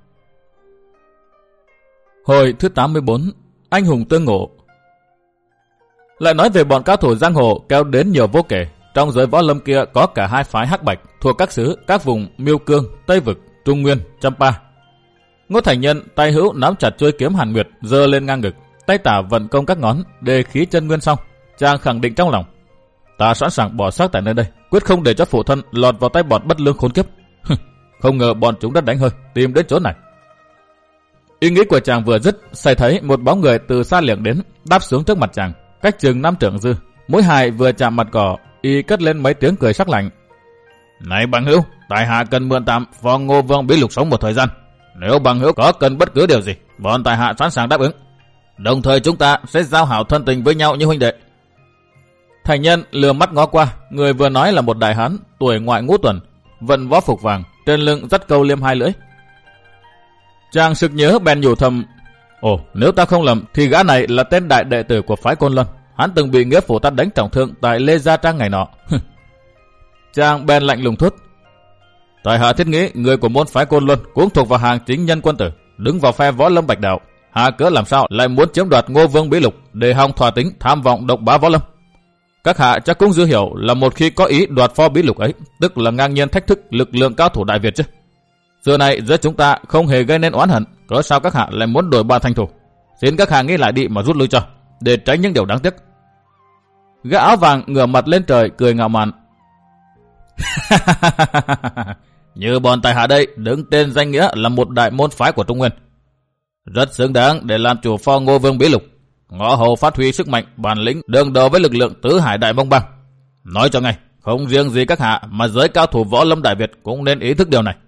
A: Hồi thứ tám mươi bốn, anh hùng tương ngộ. Lại nói về bọn cao thủ giang hồ kéo đến nhiều vô kể. Trong giới võ lâm kia có cả hai phái hắc bạch thuộc các xứ, các vùng Miêu Cương, Tây Vực, Trung Nguyên, Champa. Ngô Thành Nhân tay hữu nắm chặt chuôi kiếm Hàn Nguyệt giơ lên ngang ngực, tay tả vận công các ngón để khí chân nguyên xong, chàng khẳng định trong lòng: ta sẵn sàng bỏ xác tại nơi đây, quyết không để cho phụ thân lọt vào tay bọn bất lương khốn kiếp. Không ngờ bọn chúng đã đánh hơi tìm đến chỗ này. Ý nghĩ của chàng vừa dứt, Sẩy thấy một bóng người từ xa liệng đến, đáp xuống trước mặt chàng, cách chừng năm trượng dư. Mũi hài vừa chạm mặt cỏ, y cất lên mấy tiếng cười sắc lạnh. Này bằng hữu, tại hạ cần mượn tạm phò Ngô Vương Bí Lục sống một thời gian. Nếu bằng hữu có cần bất cứ điều gì, bọn tại hạ sẵn sàng đáp ứng. Đồng thời chúng ta sẽ giao hảo thân tình với nhau như huynh đệ. Thành Nhân lừa mắt ngó qua, người vừa nói là một đại hán tuổi ngoại ngũ tuần, vận võ phục vàng, trên lưng dắt câu liêm hai lưỡi. Chàng sực nhớ bèn nhủ thầm: ồ, nếu ta không lầm thì gã này là tên đại đệ tử của phái Côn Luân. Hắn từng bị nghĩa phụ ta đánh trọng thương tại Lê Gia Trang ngày nọ. Chàng bèn lạnh lùng thốt: tại hạ thiết nghĩ người của môn phái Côn Luân cũng thuộc vào hàng chính nhân quân tử, đứng vào phe võ lâm bạch đạo. Hạ cớ làm sao lại muốn chiếm đoạt Ngô Vương Bí Lục để hòng thỏa tính tham vọng độc bá võ lâm? Các hạ chắc cũng dư hiểu là một khi có ý đoạt pho bí lục ấy, tức là ngang nhiên thách thức lực lượng cao thủ Đại Việt chứ. Xưa này giữa chúng ta không hề gây nên oán hận, cớ sao các hạ lại muốn đổi ba thành thủ? Xin các hạ nghĩ lại đi mà rút lui cho, để tránh những điều đáng tiếc. Gã áo vàng ngửa mặt lên trời cười ngạo mạn. Như bọn tại hạ đây đứng tên danh nghĩa là một đại môn phái của Trung Nguyên, rất xứng đáng để làm chủ pho Ngô Vương Bí Lục, ngõ hầu phát huy sức mạnh bản lĩnh đương đầu với lực lượng tứ hải đại mông bang. Nói cho ngay, không riêng gì các hạ mà giới cao thủ võ lâm Đại Việt cũng nên ý thức điều này.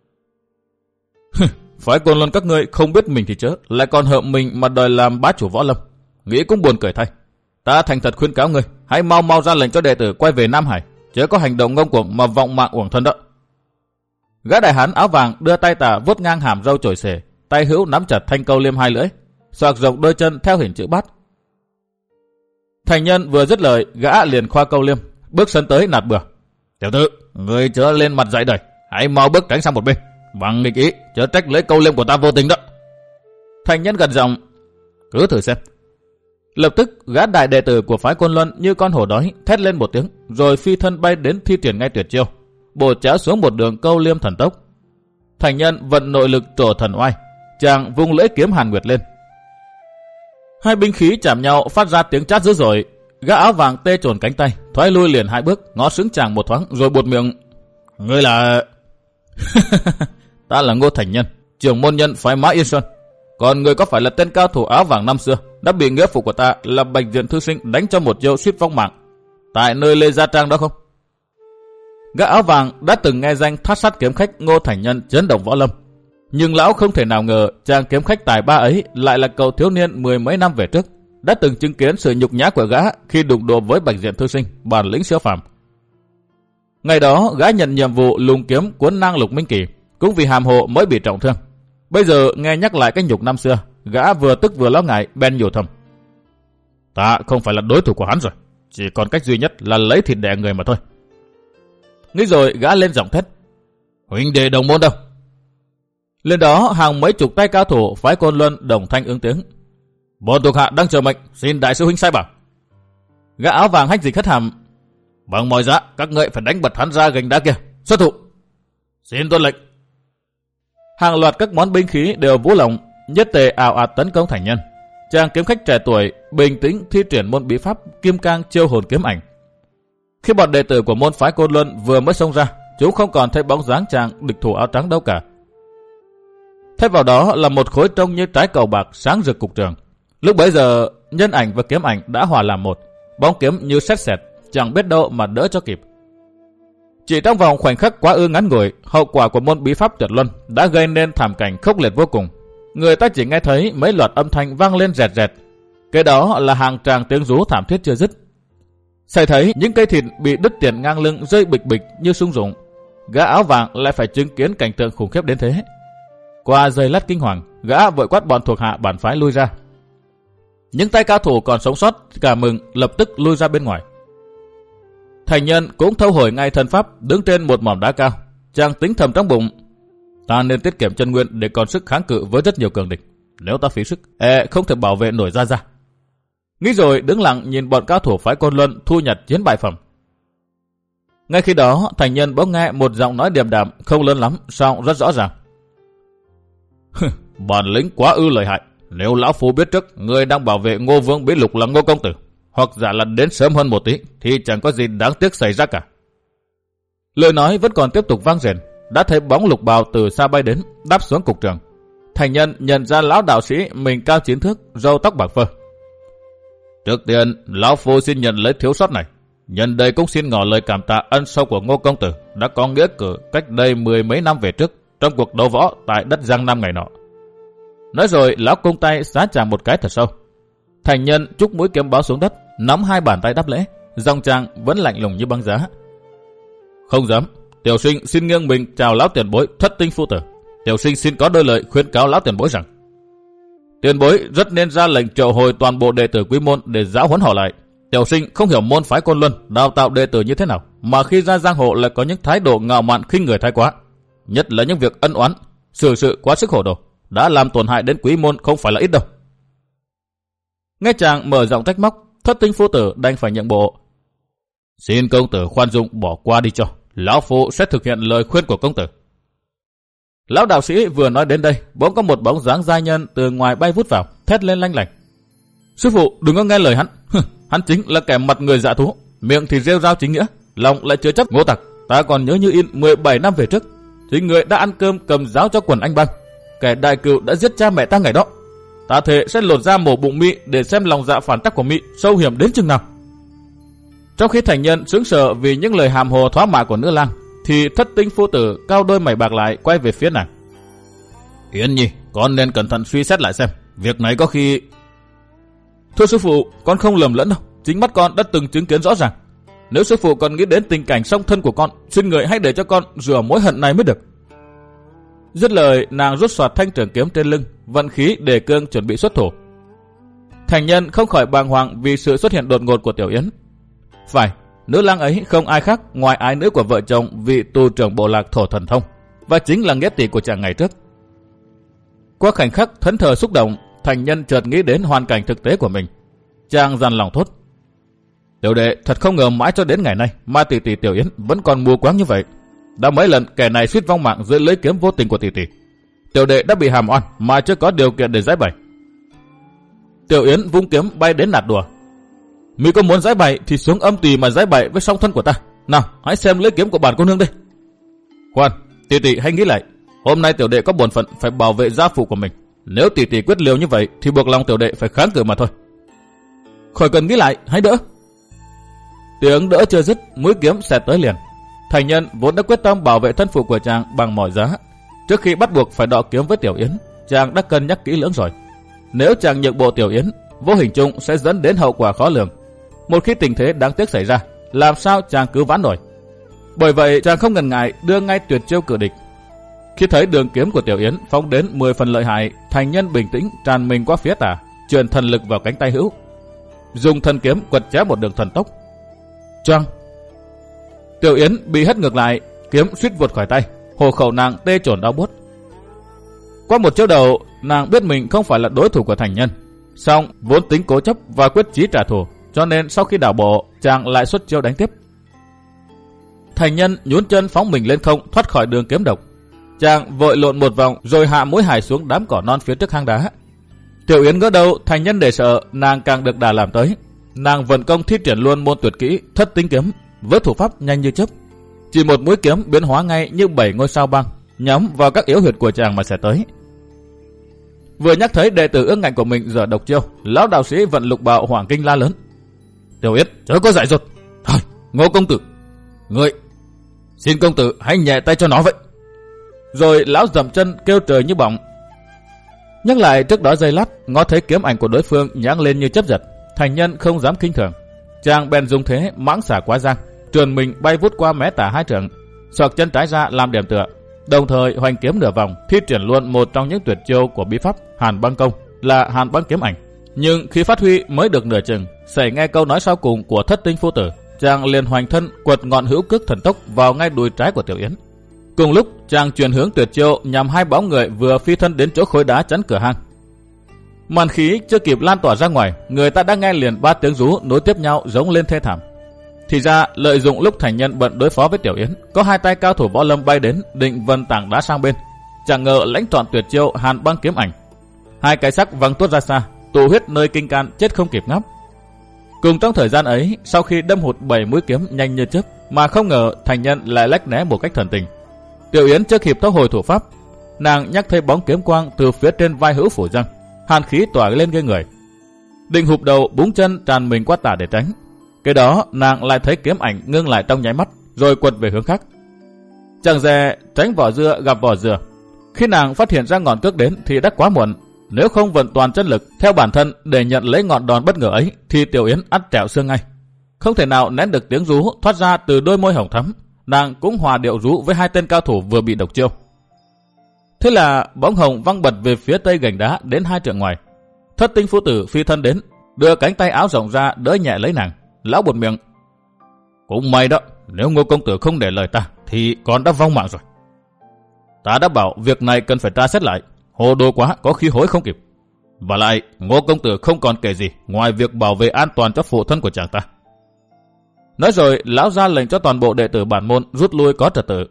A: Phái Côn Luân các ngươi không biết mình thì chớ, lại còn hợm mình mà đòi làm bá chủ võ lâm, nghĩ cũng buồn cười thay. Ta thành thật khuyên cáo ngươi, hãy mau mau ra lệnh cho đệ tử quay về Nam Hải, chớ có hành động ngông cuồng mà vọng mạng uổng thân đó. Gã đại hán áo vàng đưa tay tả vuốt ngang hàm râu chổi xề, tay hữu nắm chặt thanh câu liêm hai lưỡi, xoạc rộng đôi chân theo hình chữ bát. Thành Nhân vừa dứt lời, gã liền khoa câu liêm, bước sân tới nạt bừa: tiểu tử, ngươi chớ lên mặt dạy đời, hãy mau bước tránh sang một bên, bằng nghịch ý chớ trách lấy câu liêm của ta vô tình đó. Thành Nhân gật giọng: cứ thử xem. Lập tức gã đại đệ tử của phái Côn Luân như con hổ đói thét lên một tiếng, rồi phi thân bay đến thi triển ngay tuyệt chiêu, bổ chéo xuống một đường câu liêm thần tốc. Thành Nhân vận nội lực trổ thần oai, chàng vung lưỡi kiếm Hàn Nguyệt lên. Hai binh khí chạm nhau phát ra tiếng chát dữ dội. Gã áo vàng tê trồn cánh tay, thoái lui liền hai bước, ngó sững chàng một thoáng rồi buột miệng: ngươi là... Ta là Ngô Thành Nhân, trưởng môn nhân phái Mã Yên Sơn. Còn người có phải là tên cao thủ áo vàng năm xưa đã bị nghĩa phụ của ta là Bạch Diện thư sinh đánh cho một chiêu suýt vong mạng tại nơi Lê Gia Trang đó không? Gã áo vàng đã từng nghe danh thát sát kiếm khách Ngô Thành Nhân chấn động võ lâm, nhưng lão không thể nào ngờ chàng kiếm khách tài ba ấy lại là cậu thiếu niên mười mấy năm về trước đã từng chứng kiến sự nhục nhã của gã khi đụng độ với Bạch Diện thư sinh bản lĩnh siêu phàm. Ngày đó gã nhận nhiệm vụ lùng kiếm cuốn nang Lục Minh Kỳ, cũng vì hàm hộ mới bị trọng thương. Bây giờ nghe nhắc lại cái nhục năm xưa, gã vừa tức vừa lo ngại, bèn nhủ thầm: ta không phải là đối thủ của hắn rồi, chỉ còn cách duy nhất là lấy thịt đẻ người mà thôi. Nghĩ rồi gã lên giọng thét: huynh đệ đồng môn đâu? Lên đó hàng mấy chục tay cao thủ phái Côn Luân đồng thanh ứng tiếng: bọn thuộc hạ đang chờ mệnh, xin đại sư huynh sai bảo. Gã áo vàng hách dịch hất hàm: bằng mọi giá các ngươi phải đánh bật hắn ra gành đá kia, xuất thủ. Xin tuân lệnh. Hàng loạt các món binh khí đều vũ lỏng, nhất tề ào ạt tấn công Thành Nhân. Chàng kiếm khách trẻ tuổi bình tĩnh thi triển môn bí pháp Kim Cang chiêu hồn kiếm ảnh. Khi bọn đệ tử của môn phái Côn Luân vừa mới xông ra, chúng không còn thấy bóng dáng chàng địch thủ áo trắng đâu cả. Thay vào đó là một khối trông như trái cầu bạc sáng rực cục trường. Lúc bấy giờ, nhân ảnh và kiếm ảnh đã hòa làm một, bóng kiếm như sét sẹt, chẳng biết đâu mà đỡ cho kịp. Chỉ trong vòng khoảnh khắc quá ư ngắn ngủi, hậu quả của môn bí pháp tuyệt luân đã gây nên thảm cảnh khốc liệt vô cùng. Người ta chỉ nghe thấy mấy loạt âm thanh vang lên rẹt rẹt. Cái đó là hàng tràng tiếng rú thảm thiết chưa dứt. Xảy thấy những cây thịt bị đứt tiền ngang lưng rơi bịch bịch như sung rụng. Gã áo vàng lại phải chứng kiến cảnh tượng khủng khiếp đến thế. Qua giây lát kinh hoàng, gã vội quát bọn thuộc hạ bản phái lui ra. Những tay cao thủ còn sống sót cả mừng lập tức lui ra bên ngoài. Thành Nhân cũng thâu hồi ngay thân pháp, đứng trên một mỏm đá cao. Chàng tính thầm trong bụng, ta nên tiết kiệm chân nguyên để còn sức kháng cự với rất nhiều cường địch. Nếu ta phí sức, e không thể bảo vệ nổi Gia Gia. Nghĩ rồi đứng lặng nhìn bọn cao thủ phái Côn Luân thu nhặt chiến bại phẩm. Ngay khi đó, Thành Nhân bỗng nghe một giọng nói điềm đạm, không lớn lắm, song rất rõ ràng. Bản lĩnh quá ư lợi hại. Nếu lão phu biết trước người đang bảo vệ Ngô Vương Bí Lục là Ngô công tử, hoặc giả là đến sớm hơn một tí, thì chẳng có gì đáng tiếc xảy ra cả. Lời nói vẫn còn tiếp tục vang rền. Đã thấy bóng lục bào từ xa bay đến, đáp xuống cục trường. Thành Nhân nhận ra lão đạo sĩ mình cao chín thước, râu tóc bạc phơ. Trước tiên, lão phu xin nhận lấy thiếu sót này. Nhân đây cũng xin ngỏ lời cảm tạ ân sâu của Ngô công tử đã có nghĩa cử cách đây mười mấy năm về trước trong cuộc đấu võ tại đất Giang Nam ngày nọ. Nói rồi, lão cung tay xá chàng một cái thật sâu. Thành Nhân chúc mũi kiếm báo xuống đất, nắm hai bàn tay đáp lễ, dòng chàng vẫn lạnh lùng như băng giá. Không dám, tiểu sinh xin nghiêng mình chào lão tiền bối Thất Tinh phu tử. Tiểu sinh xin có đôi lời khuyên cáo lão tiền bối rằng, tiền bối rất nên ra lệnh triệu hồi toàn bộ đệ tử quý môn để giáo huấn họ lại. Tiểu sinh không hiểu môn phái Côn Luân đào tạo đệ tử như thế nào, mà khi ra giang hồ lại có những thái độ ngạo mạn khinh người thái quá, nhất là những việc ân oán, xử sự quá sức khổ đồ, đã làm tổn hại đến quý môn không phải là ít đâu. Nghe chàng mở giọng trách móc, Thất Tinh phu tử đành phải nhượng bộ. Xin công tử khoan dung bỏ qua đi cho, lão phu sẽ thực hiện lời khuyên của công tử. Lão đạo sĩ vừa nói đến đây, bỗng có một bóng dáng giai nhân từ ngoài bay vút vào, thét lên lanh lảnh. Sư phụ, đừng có nghe lời hắn. Hắn chính là kẻ mặt người dạ thú, miệng thì rêu rao chính nghĩa, lòng lại chứa chấp ngô tặc. Ta còn nhớ như in mười bảy năm về trước, chính người đã ăn cơm cầm giáo cho quần anh băng, kẻ đại cựu đã giết cha mẹ ta ngày đó. Ta thề sẽ lột ra mổ bụng Mị để xem lòng dạ phản tắc của Mị sâu hiểm đến chừng nào. Trong khi Thành Nhân sững sờ vì những lời hàm hồ thoá mạ của nữ lang, thì Thất Tinh phu tử cao đôi mày bạc lại quay về phía nàng. Yến Nhi, con nên cẩn thận suy xét lại xem, việc này có khi... Thưa sư phụ, con không lầm lẫn đâu, chính mắt con đã từng chứng kiến rõ ràng. Nếu sư phụ còn nghĩ đến tình cảnh song thân của con, xin người hãy để cho con rửa mối hận này mới được. Dứt lời, nàng rút soạt thanh trường kiếm trên lưng, vận khí đề cương chuẩn bị xuất thủ. Thành Nhân không khỏi bàng hoàng vì sự xuất hiện đột ngột của Tiểu Yến. Phải, nữ lang ấy không ai khác ngoài ái nữ của vợ chồng vị tu trưởng bộ lạc Thổ Thần Thông, và chính là nghĩa tỷ của chàng ngày trước. Qua khoảnh khắc thẫn thờ xúc động, Thành Nhân chợt nghĩ đến hoàn cảnh thực tế của mình. Chàng dằn lòng thốt. Tiểu đệ thật không ngờ mãi cho đến ngày nay mà tỷ tỷ Tiểu Yến vẫn còn mù quáng như vậy. Đã mấy lần kẻ này suýt vong mạng dưới lưỡi kiếm vô tình của tỷ tỷ. Tiểu đệ đã bị hàm oan mà chưa có điều kiện để giải bày. Tiểu Yến vung kiếm bay đến nạt đùa. Mị có muốn giải bày thì xuống âm tỳ mà giải bày với song thân của ta. Nào, hãy xem lưỡi kiếm của bản cô nương đây. Khoan, tỷ tỷ hãy nghĩ lại. Hôm nay tiểu đệ có bổn phận phải bảo vệ gia phụ của mình. Nếu tỷ tỷ quyết liều như vậy thì buộc lòng tiểu đệ phải kháng cự mà thôi. Khỏi cần nghĩ lại, hãy đỡ. Tiếng đỡ chưa dứt, mũi kiếm xẹt tới liền. Thành Nhân vốn đã quyết tâm bảo vệ thân phụ của chàng bằng mọi giá. Trước khi bắt buộc phải đọ kiếm với Tiểu Yến, chàng đã cân nhắc kỹ lưỡng rồi. Nếu chàng nhượng bộ Tiểu Yến, vô hình chung sẽ dẫn đến hậu quả khó lường. Một khi tình thế đáng tiếc xảy ra, làm sao chàng cứu vãn nổi? Bởi vậy chàng không ngần ngại đưa ngay tuyệt chiêu cử địch. Khi thấy đường kiếm của Tiểu Yến phóng đến mười phần lợi hại, Thành Nhân bình tĩnh tràn mình qua phía tả, truyền thần lực vào cánh tay hữu, dùng thần kiếm quật chém một đường thần tốc. Choang! Tiểu Yến bị hất ngược lại, kiếm suýt vụt khỏi tay, hộ khẩu nàng tê chồn đau buốt. Qua một chiêu đầu, nàng biết mình không phải là đối thủ của Thành Nhân, song vốn tính cố chấp và quyết chí trả thù, cho nên sau khi đảo bộ, chàng lại xuất chiêu đánh tiếp. Thành Nhân nhún chân phóng mình lên không, thoát khỏi đường kiếm độc. Chàng vội lộn một vòng rồi hạ mũi hải xuống đám cỏ non phía trước hang đá. Tiểu Yến ngỡ đâu Thành Nhân để sợ, nàng càng được đà làm tới. Nàng vận công thi triển luôn môn tuyệt kỹ Thất Tinh kiếm với thủ pháp nhanh như chớp. Chỉ một mũi kiếm biến hóa ngay như bảy ngôi sao băng, nhắm vào các yếu huyệt của chàng mà sẽ tới. Vừa nhắc thấy đệ tử ương ngạnh của mình giở độc chiêu, lão đạo sĩ vận lục bạo hoàng kinh la lớn: Tiểu Yến, chớ có dại dột. Thôi, Ngô công tử, ngươi, xin công tử hãy nhẹ tay cho nó vậy. Rồi lão dậm chân kêu trời như bỏng. Nhắc lại trước đó giây lát, ngó thấy kiếm ảnh của đối phương nháng lên như chấp giật, thành nhân không dám kinh thường. Chàng bèn dùng thế mãng xả quá giang, trườn mình bay vút qua mé tả hai trượng, xoạc chân trái ra làm điểm tựa, đồng thời hoành kiếm nửa vòng, thi triển luôn một trong những tuyệt chiêu của bí pháp Hàn Băng Công là Hàn Băng Kiếm Ảnh. Nhưng khi phát huy mới được nửa chừng, xảy nghe câu nói sau cùng của Thất Tinh phu tử, chàng liền hoành thân quật ngọn hữu cước thần tốc vào ngay đùi trái của Tiểu Yến. Cùng lúc chàng chuyển hướng tuyệt chiêu nhằm hai bóng người vừa phi thân đến chỗ khối đá chắn cửa hang. Màn khí chưa kịp lan tỏa ra ngoài, người ta đã nghe liền ba tiếng rú nối tiếp nhau giống lên thê thảm. Thì ra lợi dụng lúc thành nhân bận đối phó với Tiểu Yến, có hai tay cao thủ võ lâm bay đến định vần tảng đá sang bên, chẳng ngờ lãnh trọn tuyệt chiêu Hàn Băng Kiếm Ảnh. Hai cái sắc văng tuốt ra xa, tụ huyết nơi kinh can chết không kịp ngáp. Cùng trong thời gian ấy, sau khi đâm hụt bảy mũi kiếm nhanh như chớp, mà không ngờ thành nhân lại lách né một cách thần tình. Tiểu Yến chưa kịp tháo hồi thủ pháp, nàng nhắc thấy bóng kiếm quang từ phía trên vai hữu phủ răng, hàn khí tỏa lên gây người. Định hụp đầu búng chân tràn mình qua tả để tránh. Cái đó nàng lại thấy kiếm ảnh ngưng lại trong nháy mắt, rồi quật về hướng khác. Chẳng dè tránh vỏ dưa gặp vỏ dừa. Khi nàng phát hiện ra ngọn cước đến thì đã quá muộn. Nếu không vận toàn chân lực theo bản thân để nhận lấy ngọn đòn bất ngờ ấy, thì Tiểu Yến ắt trẹo xương ngay. Không thể nào nén được tiếng rú thoát ra từ đôi môi hồng thắm. Nàng cũng hòa điệu rú với hai tên cao thủ vừa bị độc chiêu. Thế là bóng hồng văng bật về phía tây gành đá đến hai trượng ngoài. Thất Tinh phu tử phi thân đến, đưa cánh tay áo rộng ra đỡ nhẹ lấy nàng. Lão buột miệng: Cũng may đó, nếu Ngô công tử không để lời ta thì con đã vong mạng rồi. Ta đã bảo việc này cần phải tra xét lại, hồ đồ quá có khi hối không kịp. Và lại Ngô công tử không còn kể gì ngoài việc bảo vệ an toàn cho phụ thân của chàng ta. Nói rồi lão ra lệnh cho toàn bộ đệ tử bản môn rút lui có trật tự.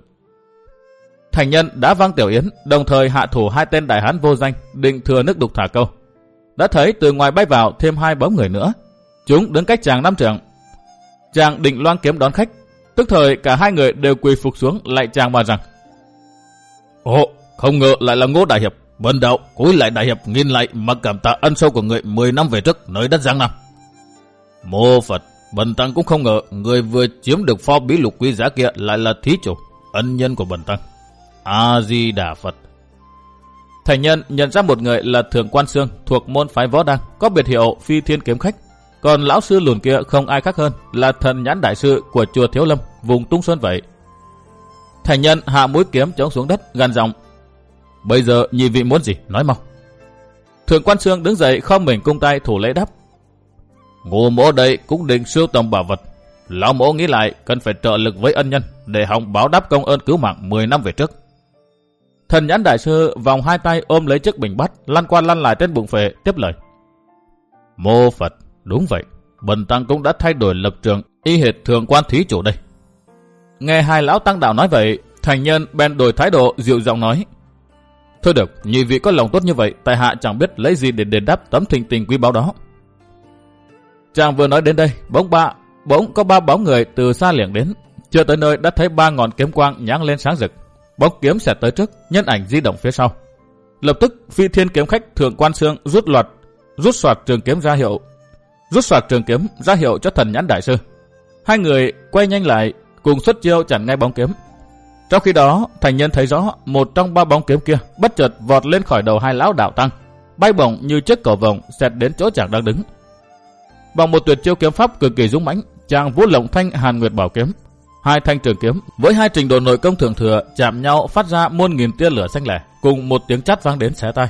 A: Thành nhân đã văng Tiểu Yến, đồng thời hạ thủ hai tên đại hán vô danh định thừa nước đục thả câu. Đã thấy từ ngoài bay vào thêm hai bóng người nữa, chúng đứng cách chàng năm trượng. Chàng định loan kiếm đón khách, tức thời cả hai người đều quỳ phục xuống lạy chàng mà rằng: Ồ, không ngờ lại là Ngô đại hiệp. Bần đạo cúi lại đại hiệp nghìn lại mà cảm tạ ân sâu của người mười năm về trước nơi đất Giang Nam. Mô Phật, bần tăng cũng không ngờ người vừa chiếm được pho bí lục quý giá kia lại là thí chủ, ân nhân của bần tăng. A Di Đà Phật. Thành nhân nhận ra một người là Thượng Quan Xương thuộc môn phái Võ Đăng, có biệt hiệu Phi Thiên Kiếm Khách. Còn lão sư lùn kia không ai khác hơn là Thần Nhãn đại sư của chùa Thiếu Lâm, vùng Tung Xuân vậy. Thành nhân hạ mũi kiếm chống xuống đất, gằn giọng: Bây giờ nhị vị muốn gì, nói mau. Thượng Quan Xương đứng dậy khom mình cung tay thủ lễ đáp: Ngô mỗ đây cũng định sưu tầm bảo vật. Lão mỗ nghĩ lại cần phải trợ lực với ân nhân để hòng báo đáp công ơn cứu mạng mười năm về trước. Thần Nhãn đại sư vòng hai tay ôm lấy chiếc bình bát, lăn qua lăn lại trên bụng phệ, tiếp lời: Mô Phật, đúng vậy, bần tăng cũng đã thay đổi lập trường y hệt Thượng Quan thí chủ đây. Nghe hai lão tăng đạo nói vậy, thành nhân bèn đổi thái độ dịu giọng nói: Thôi được, nhị vị có lòng tốt như vậy, tại hạ chẳng biết lấy gì để đền đáp tấm thình tình quý báu đó. Chàng vừa nói đến đây, bỗng ba bỗng có ba bóng người từ xa liệng đến, chưa tới nơi đã thấy ba ngọn kiếm quang nháng lên sáng rực. Bóng kiếm xẹt tới trước, nhân ảnh di động phía sau. Lập tức Phi Thiên Kiếm Khách Thượng Quan Xương rút loạt rút soạt trường kiếm ra hiệu rút soạt trường kiếm ra hiệu cho Thần Nhãn đại sư. Hai người quay nhanh lại, cùng xuất chiêu chặn ngay bóng kiếm. Trong khi đó, thành nhân thấy rõ một trong ba bóng kiếm kia bất chợt vọt lên khỏi đầu hai lão đạo tăng, bay bổng như chiếc cầu vồng xẹt đến chỗ chàng đang đứng. Bằng một tuyệt chiêu kiếm pháp cực kỳ dũng mãnh, chàng vũ lộng thanh Hàn Nguyệt bảo kiếm, hai thanh trường kiếm với hai trình độ nội công thượng thừa chạm nhau phát ra muôn nghìn tia lửa xanh lẻ, cùng một tiếng chát vang đến xé tai.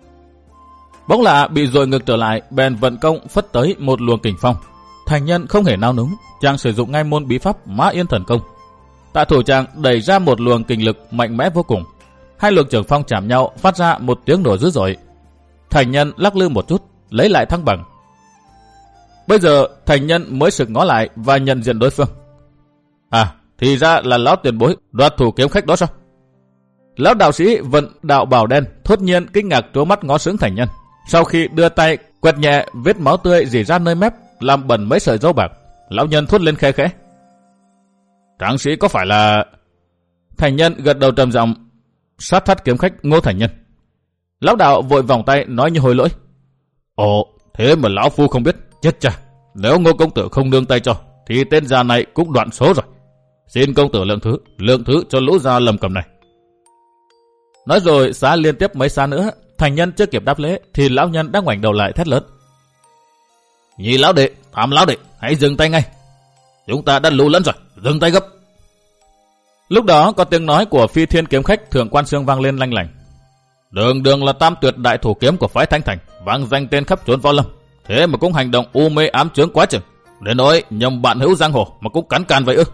A: Bóng lạ bị dội ngược trở lại, bèn vận công phất tới một luồng kình phong. Thành nhân không hề nao núng, chàng sử dụng ngay môn bí pháp Mã Yên Thần Công. Tạ thủ chàng đẩy ra một luồng kình lực mạnh mẽ vô cùng. Hai luồng trường phong chạm nhau phát ra một tiếng nổ dữ dội. Thành nhân lắc lư một chút, lấy lại thăng bằng. Bây giờ thành nhân mới sực ngó lại và nhận diện đối phương. À, thì ra là lão tiền bối đoạt thủ kiếm khách đó sao? Lão đạo sĩ vận đạo bào đen thốt nhiên kinh ngạc trố mắt ngó sướng thành nhân. Sau khi đưa tay quẹt nhẹ vết máu tươi rỉ ra nơi mép, làm bẩn mấy sợi râu bạc, lão nhân thốt lên khẽ khẽ: tráng sĩ có phải là... Thành nhân gật đầu trầm giọng, sát thắt kiếm khách Ngô Thành Nhân. Lão đạo vội vòng tay nói như hối lỗi. Ồ, thế mà lão phu không biết, chết cha. Nếu Ngô công tử không nương tay cho, thì tên già này cũng đoạn số rồi. Xin công tử lượng thứ, lượng thứ cho lũ già lầm cầm này. Nói rồi xá liên tiếp mấy xá nữa. Thành nhân chưa kịp đáp lễ thì lão nhân đã ngoảnh đầu lại thét lớn. Nhị lão đệ, tam lão đệ, hãy dừng tay ngay. Chúng ta đã lù lẫn rồi, dừng tay gấp. Lúc đó có tiếng nói của Phi Thiên kiếm khách Thượng Quan Xương vang lên lanh lảnh. Đường đường là tam tuyệt đại thủ kiếm của phái Thanh Thành, vang danh tên khắp chốn võ lâm, thế mà cũng hành động u mê ám chướng quá chừng. Để nói nhầm bạn hữu giang hồ mà cũng cắn can vậy ư?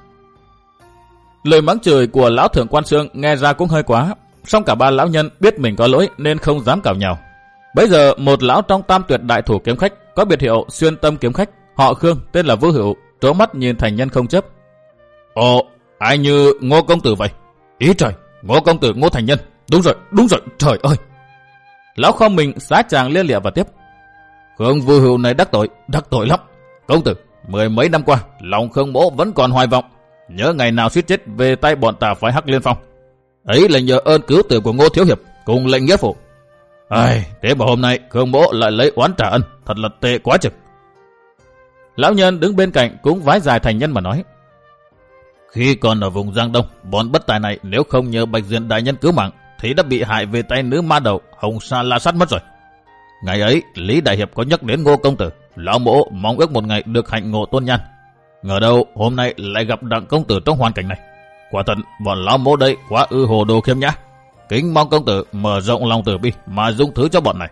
A: Lời mắng chửi của lão Thượng Quan Xương nghe ra cũng hơi quá, song cả ba lão nhân biết mình có lỗi nên không dám cào nhào. Bấy giờ một lão trong tam tuyệt đại thủ kiếm khách có biệt hiệu Xuyên Tâm kiếm khách, họ Khương, tên là Vũ Hữu, trố mắt nhìn Thành nhân không chấp. Ồ, ai như Ngô công tử vậy? Ý trời, Ngô công tử Ngô Thành Nhân. Đúng rồi, đúng rồi, trời ơi. Lão không mình xá chàng lia lịa và tiếp. Khương Vũ Hữu này đắc tội, đắc tội lắm. Công tử, mười mấy năm qua, lòng Khương mỗ vẫn còn hoài vọng, nhớ ngày nào suýt chết về tay bọn tà phái Hắc Liên Phong. Ấy là nhờ ơn cứu tử của Ngô thiếu hiệp cùng lệnh nghĩa phụ. Ai, thế mà hôm nay Khương mỗ lại lấy oán trả ân, thật là tệ quá chừng. Lão nhân đứng bên cạnh cũng vái dài Thành nhân mà nói. Khi còn ở vùng Giang Đông, bọn bất tài này nếu không nhờ Bạch Diện đại nhân cứu mạng thì đã bị hại về tay nữ ma đầu Hồng Sa La Sát mất rồi. Ngày ấy, Lý đại hiệp có nhắc đến Ngô công tử, lão mỗ mong ước một ngày được hạnh ngộ tôn nhan. Ngờ đâu hôm nay lại gặp Đặng công tử trong hoàn cảnh này. Quả thật bọn lão mỗ đây quá ư hồ đồ khiêm nhã. Kính mong công tử mở rộng lòng từ bi mà dung thứ cho bọn này.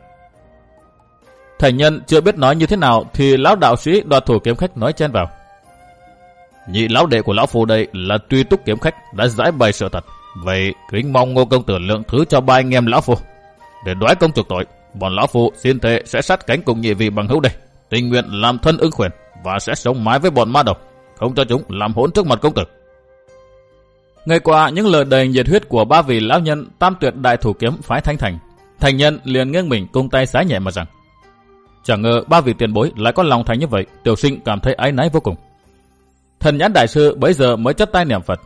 A: Thành nhân chưa biết nói như thế nào thì lão đạo sĩ Đoạt Thủ kiếm khách nói chen vào. Nhị lão đệ của lão phu đây là Tuy Túc kiếm khách đã giải bày sự thật. Vậy kính mong Ngô công tử lượng thứ cho ba anh em lão phu. Để đoái công chuộc tội, bọn lão phu xin thề sẽ sát cánh cùng nhị vị bằng hữu đây, tình nguyện làm thân ưng khuyển và sẽ sống mái với bọn ma đầu, không cho chúng làm hỗn trước mặt công tử. Ngày qua những lời đầy nhiệt huyết của ba vị lão nhân tam tuyệt đại thủ kiếm phái Thanh Thành, Thành nhân liền nghiêng mình cung tay sái nhẹ mà rằng. Chẳng ngờ ba vị tiền bối lại có lòng thành như vậy, tiểu sinh cảm thấy áy náy vô cùng. Thần nhãn đại sư bấy giờ mới chắp tay niệm Phật.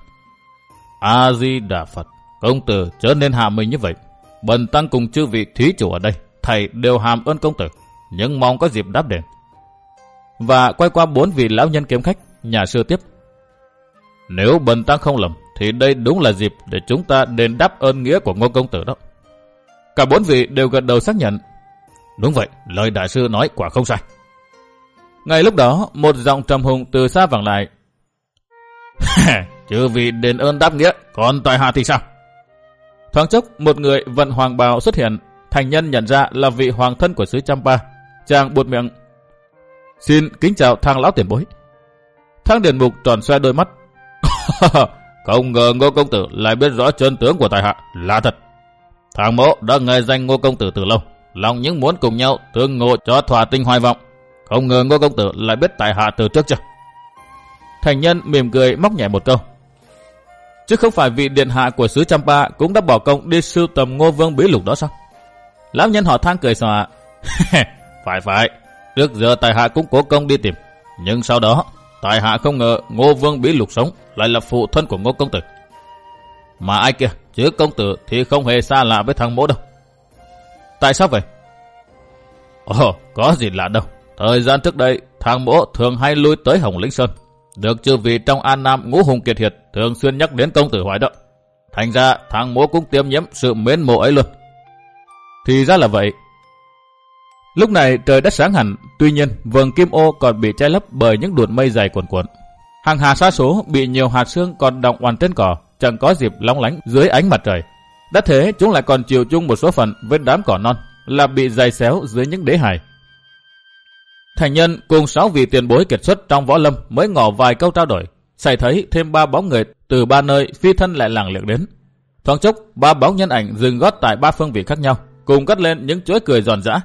A: A Di Đà Phật, công tử chớ nên hạ mình như vậy. Bần tăng cùng chư vị thí chủ ở đây, thầy đều hàm ơn công tử, nhưng mong có dịp đáp đền. Và quay qua bốn vị lão nhân kiếm khách, nhà sư tiếp. Nếu bần tăng không lầm, thì đây đúng là dịp để chúng ta đền đáp ơn nghĩa của Ngô công tử đó. Cả bốn vị đều gật đầu xác nhận. Đúng vậy, lời đại sư nói quả không sai. Ngay lúc đó, một giọng trầm hùng từ xa vẳng lại. Chư vị đền ơn đáp nghĩa, còn tại hạ thì sao? Thoáng chốc, một người vận hoàng bào xuất hiện. Thành nhân nhận ra là vị hoàng thân của xứ Champa. Chàng buột miệng. Xin kính chào Thang lão tiền bối. Thang Điền Mục tròn xoe đôi mắt. Không ngờ Ngô công tử lại biết rõ chân tướng của tại hạ, là thật. Thang mỗ đã nghe danh Ngô công tử từ lâu, lòng những muốn cùng nhau tương ngộ cho thỏa tinh hoài vọng. Không ngờ Ngô công tử lại biết tại hạ từ trước chưa? Thành nhân mỉm cười móc nhẹ một câu. Chứ không phải vị điện hạ của xứ Champa cũng đã bỏ công đi sưu tầm Ngô Vương bí lục đó sao? Lão nhân họ Thang cười xòa. Phải phải, trước giờ tại hạ cũng cố công đi tìm, nhưng sau đó tại hạ không ngờ Ngô Vương bí lục sống lại là phụ thân của Ngô công tử. Mà ai kia, chứ công tử thì không hề xa lạ với thằng mỗ đâu. Tại sao vậy? Ồ, có gì lạ đâu. Thời gian trước đây, thằng mỗ thường hay lui tới Hồng Lĩnh Sơn, được chư vị trong An Nam ngũ hùng kiệt hiệt thường xuyên nhắc đến công tử Hoài đó. Thành ra thằng mỗ cũng tiêm nhiễm sự mến mộ ấy luôn. Thì ra là vậy. Lúc này trời đất sáng hẳn, tuy nhiên vầng kim ô còn bị che lấp bởi những đuột mây dày cuồn cuộn. Hàng hà sa số bị nhiều hạt sương còn đọng oằn trên cỏ, chẳng có dịp lóng lánh dưới ánh mặt trời. Đã thế chúng lại còn chịu chung một số phận với đám cỏ non, là bị dày xéo dưới những đế hài. Thành nhân cùng sáu vị tiền bối kiệt xuất trong võ lâm mới ngỏ vài câu trao đổi, xảy thấy thêm ba bóng người từ ba nơi phi thân lại làng liệng đến. Thoáng chốc, ba bóng nhân ảnh dừng gót tại ba phương vị khác nhau, cùng cất lên những chuỗi cười giòn giã.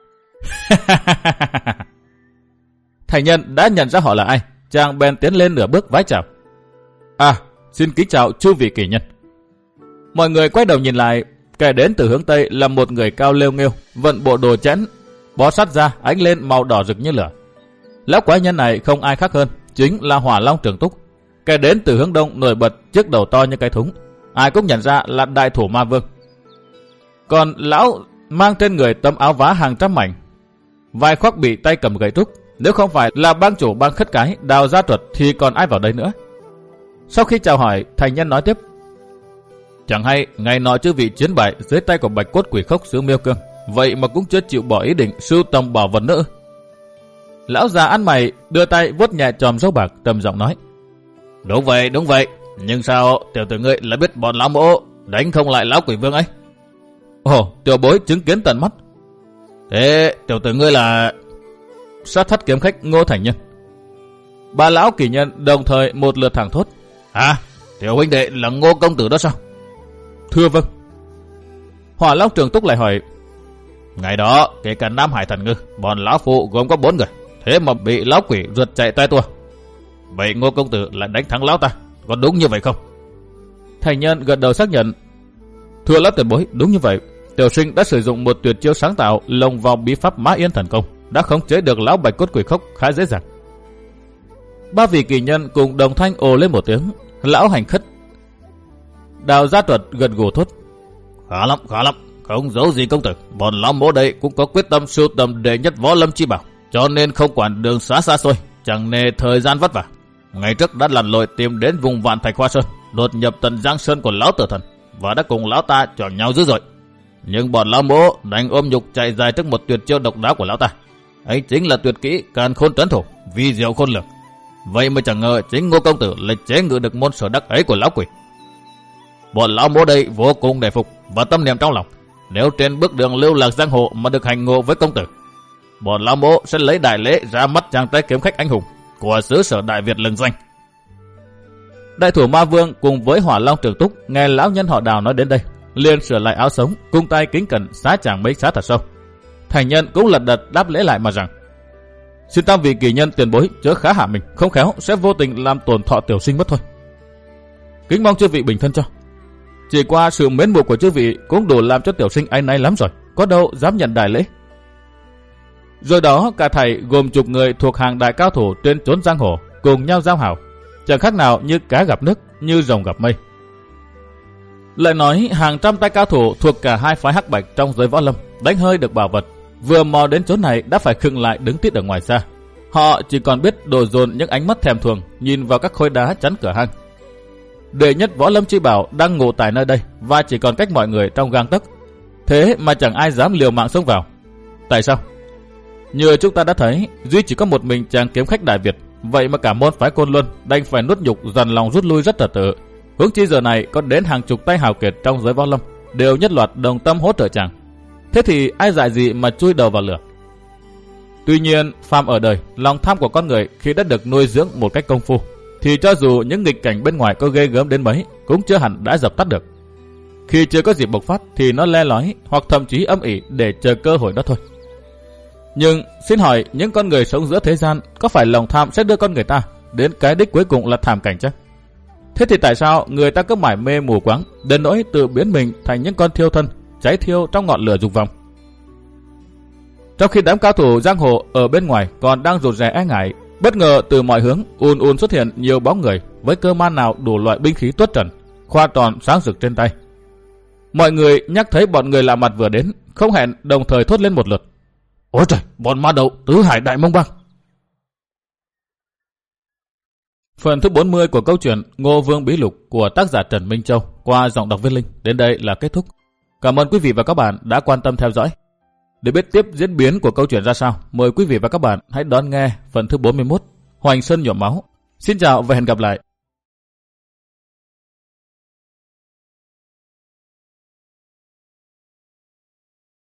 A: Thành nhân đã nhận ra họ là ai, chàng bèn tiến lên nửa bước vái chào. À, xin kính chào chư vị kỳ nhân. Mọi người quay đầu nhìn lại, kẻ đến từ hướng tây là một người cao lêu nghêu, vận bộ đồ chẽn, bó sát ra ánh lên màu đỏ rực như lửa. Lão quái nhân này không ai khác hơn, chính là Hỏa Long Trường Túc. kẻ đến từ hướng đông nổi bật chiếc đầu to như cái thúng. Ai cũng nhận ra là đại thủ ma vương. Còn lão mang trên người tấm áo vá hàng trăm mảnh, vai khoác bị tay cầm gậy trúc. Nếu không phải là bang chủ bang Khất Cái Đào Gia Truật thì còn ai vào đây nữa. Sau khi chào hỏi, thành nhân nói tiếp: chẳng hay ngày nọ chư vị chiến bại dưới tay của Bạch Cốt Quỷ Khốc xứ Miêu Cương, vậy mà cũng chưa chịu bỏ ý định sưu tầm bảo vật nữa. Lão già ăn mày đưa tay vuốt nhẹ chòm râu bạc, trầm giọng nói: đúng vậy, đúng vậy, nhưng sao tiểu tử ngươi lại biết bọn lão mỗ đánh không lại lão quỷ vương ấy? Ồ, tiểu bối chứng kiến tận mắt. Thế tiểu tử ngươi là... Sát thất kiếm khách Ngô Thành Nhân. Ba lão kỳ nhân đồng thời một lượt thẳng thốt: à, tiểu huynh đệ là Ngô công tử đó sao? Thưa vâng. Hỏa Long Trường Túc lại hỏi: ngày đó kể cả Nam Hải Thần Ngư, bọn lão phụ gồm có bốn người, thế mà bị lão quỷ rượt chạy tay tua. Vậy Ngô công tử lại đánh thắng lão ta, có đúng như vậy không? Thành Nhân gật đầu xác nhận: thưa lão tiền bối, đúng như vậy. Tiểu sinh đã sử dụng một tuyệt chiêu sáng tạo lồng vào bí pháp Mã Yên Thần Công, đã khống chế được lão Bạch Cốt Quỷ Khốc khá dễ dàng. Ba vị kỳ nhân cùng đồng thanh ồ lên một tiếng. Lão hành khất Đào Gia Truật gật gù thốt: khá lắm, khá lắm, không giấu gì công tử, bọn lão mỗ đây cũng có quyết tâm sưu tầm đệ nhất võ lâm chi bảo, cho nên không quản đường xá xa xôi, chẳng nề thời gian vất vả. Ngày trước đã lặn lội tìm đến vùng Vạn Thạch Hoa Sơn, đột nhập tận Giang Sơn của lão Tử Thần và đã cùng lão ta chọn nhau dữ dội. Nhưng bọn lão mỗ đánh ôm nhục chạy dài trước một tuyệt chiêu độc đáo của lão ta. Ấy chính là tuyệt kỹ Càn Khôn Trấn Thủ, vi diệu khôn lường. Vậy mà chẳng ngờ chính Ngô công tử lại chế ngự được môn sở đắc ấy của lão quỷ. Bọn lão mỗ đây vô cùng đề phục và tâm niệm trong lòng, nếu trên bước đường lưu lạc giang hồ mà được hành ngộ với công tử, bọn lão mỗ sẽ lấy đại lễ ra mắt chàng trai kiếm khách anh hùng của xứ sở Đại Việt lừng danh. Đại thủ ma vương cùng với Hỏa Long Trường Túc nghe lão nhân họ Đào nói đến đây, liền sửa lại áo sống, cung tay kính cẩn xá chàng mấy xá thật sâu. Thành nhân cũng lật đật đáp lễ lại mà rằng: xin tam vị kỳ nhân tiền bối chớ khá hạ mình, không khéo sẽ vô tình làm tổn thọ tiểu sinh mất thôi. Kính mong chư vị bình thân cho. Chỉ qua sự mến mộ của chư vị cũng đủ làm cho tiểu sinh áy náy lắm rồi, có đâu dám nhận đại lễ. Rồi đó cả thầy gồm chục người thuộc hàng đại cao thủ trên chốn giang hồ cùng nhau giao hảo, chẳng khác nào như cá gặp nước, như rồng gặp mây. Lại nói hàng trăm tay cao thủ thuộc cả hai phái hắc bạch trong giới võ lâm đánh hơi được bảo vật, vừa mò đến chỗ này đã phải khựng lại đứng tít ở ngoài xa. Họ chỉ còn biết đổ dồn những ánh mắt thèm thuồng nhìn vào các khối đá chắn cửa hang. Đệ nhất võ lâm chi bảo đang ngủ tại nơi đây và chỉ còn cách mọi người trong gang tấc, thế mà chẳng ai dám liều mạng xông vào. Tại sao? Như chúng ta đã thấy, duy chỉ có một mình chàng kiếm khách Đại Việt, vậy mà cả môn phái Côn Luân đành phải nuốt nhục dằn lòng rút lui rất trật tự. Huống chi giờ này có đến hàng chục tay hào kiệt trong giới võ lâm đều nhất loạt đồng tâm hỗ trợ chàng. Thế thì ai dại gì mà chui đầu vào lửa? Tuy nhiên, phàm ở đời, lòng tham của con người khi đã được nuôi dưỡng một cách công phu, thì cho dù những nghịch cảnh bên ngoài có ghê gớm đến mấy, cũng chưa hẳn đã dập tắt được. Khi chưa có dịp bộc phát thì nó le lói hoặc thậm chí âm ỉ để chờ cơ hội đó thôi. Nhưng xin hỏi, những con người sống giữa thế gian có phải lòng tham sẽ đưa con người ta đến cái đích cuối cùng là thảm cảnh chứ? Thế thì tại sao người ta cứ mải mê mù quáng đến nỗi tự biến mình thành những con thiêu thân cháy thiêu trong ngọn lửa dục vọng? Trong khi đám cao thủ giang hồ ở bên ngoài còn đang rụt rè e ngại, bất ngờ từ mọi hướng ùn ùn xuất hiện nhiều bóng người với cơ man nào đủ loại binh khí tuốt trần, khoa tròn sáng rực trên tay. Mọi người nhắc thấy bọn người lạ mặt vừa đến, không hẹn đồng thời thốt lên một lượt: ôi trời, bọn ma đầu tứ hải đại mông bang. Phần thứ bốn mươi của câu chuyện Ngô Vương Bí Lục của tác giả Trần Minh Châu qua giọng đọc Viết Linh đến đây là kết thúc. Cảm ơn quý vị và các bạn đã quan tâm theo dõi. Để biết tiếp diễn biến của câu chuyện ra sao, mời quý vị và các bạn hãy đón nghe phần thứ bốn mươi mốt, Hoành Sơn Nhuộm Máu. Xin chào và hẹn gặp lại.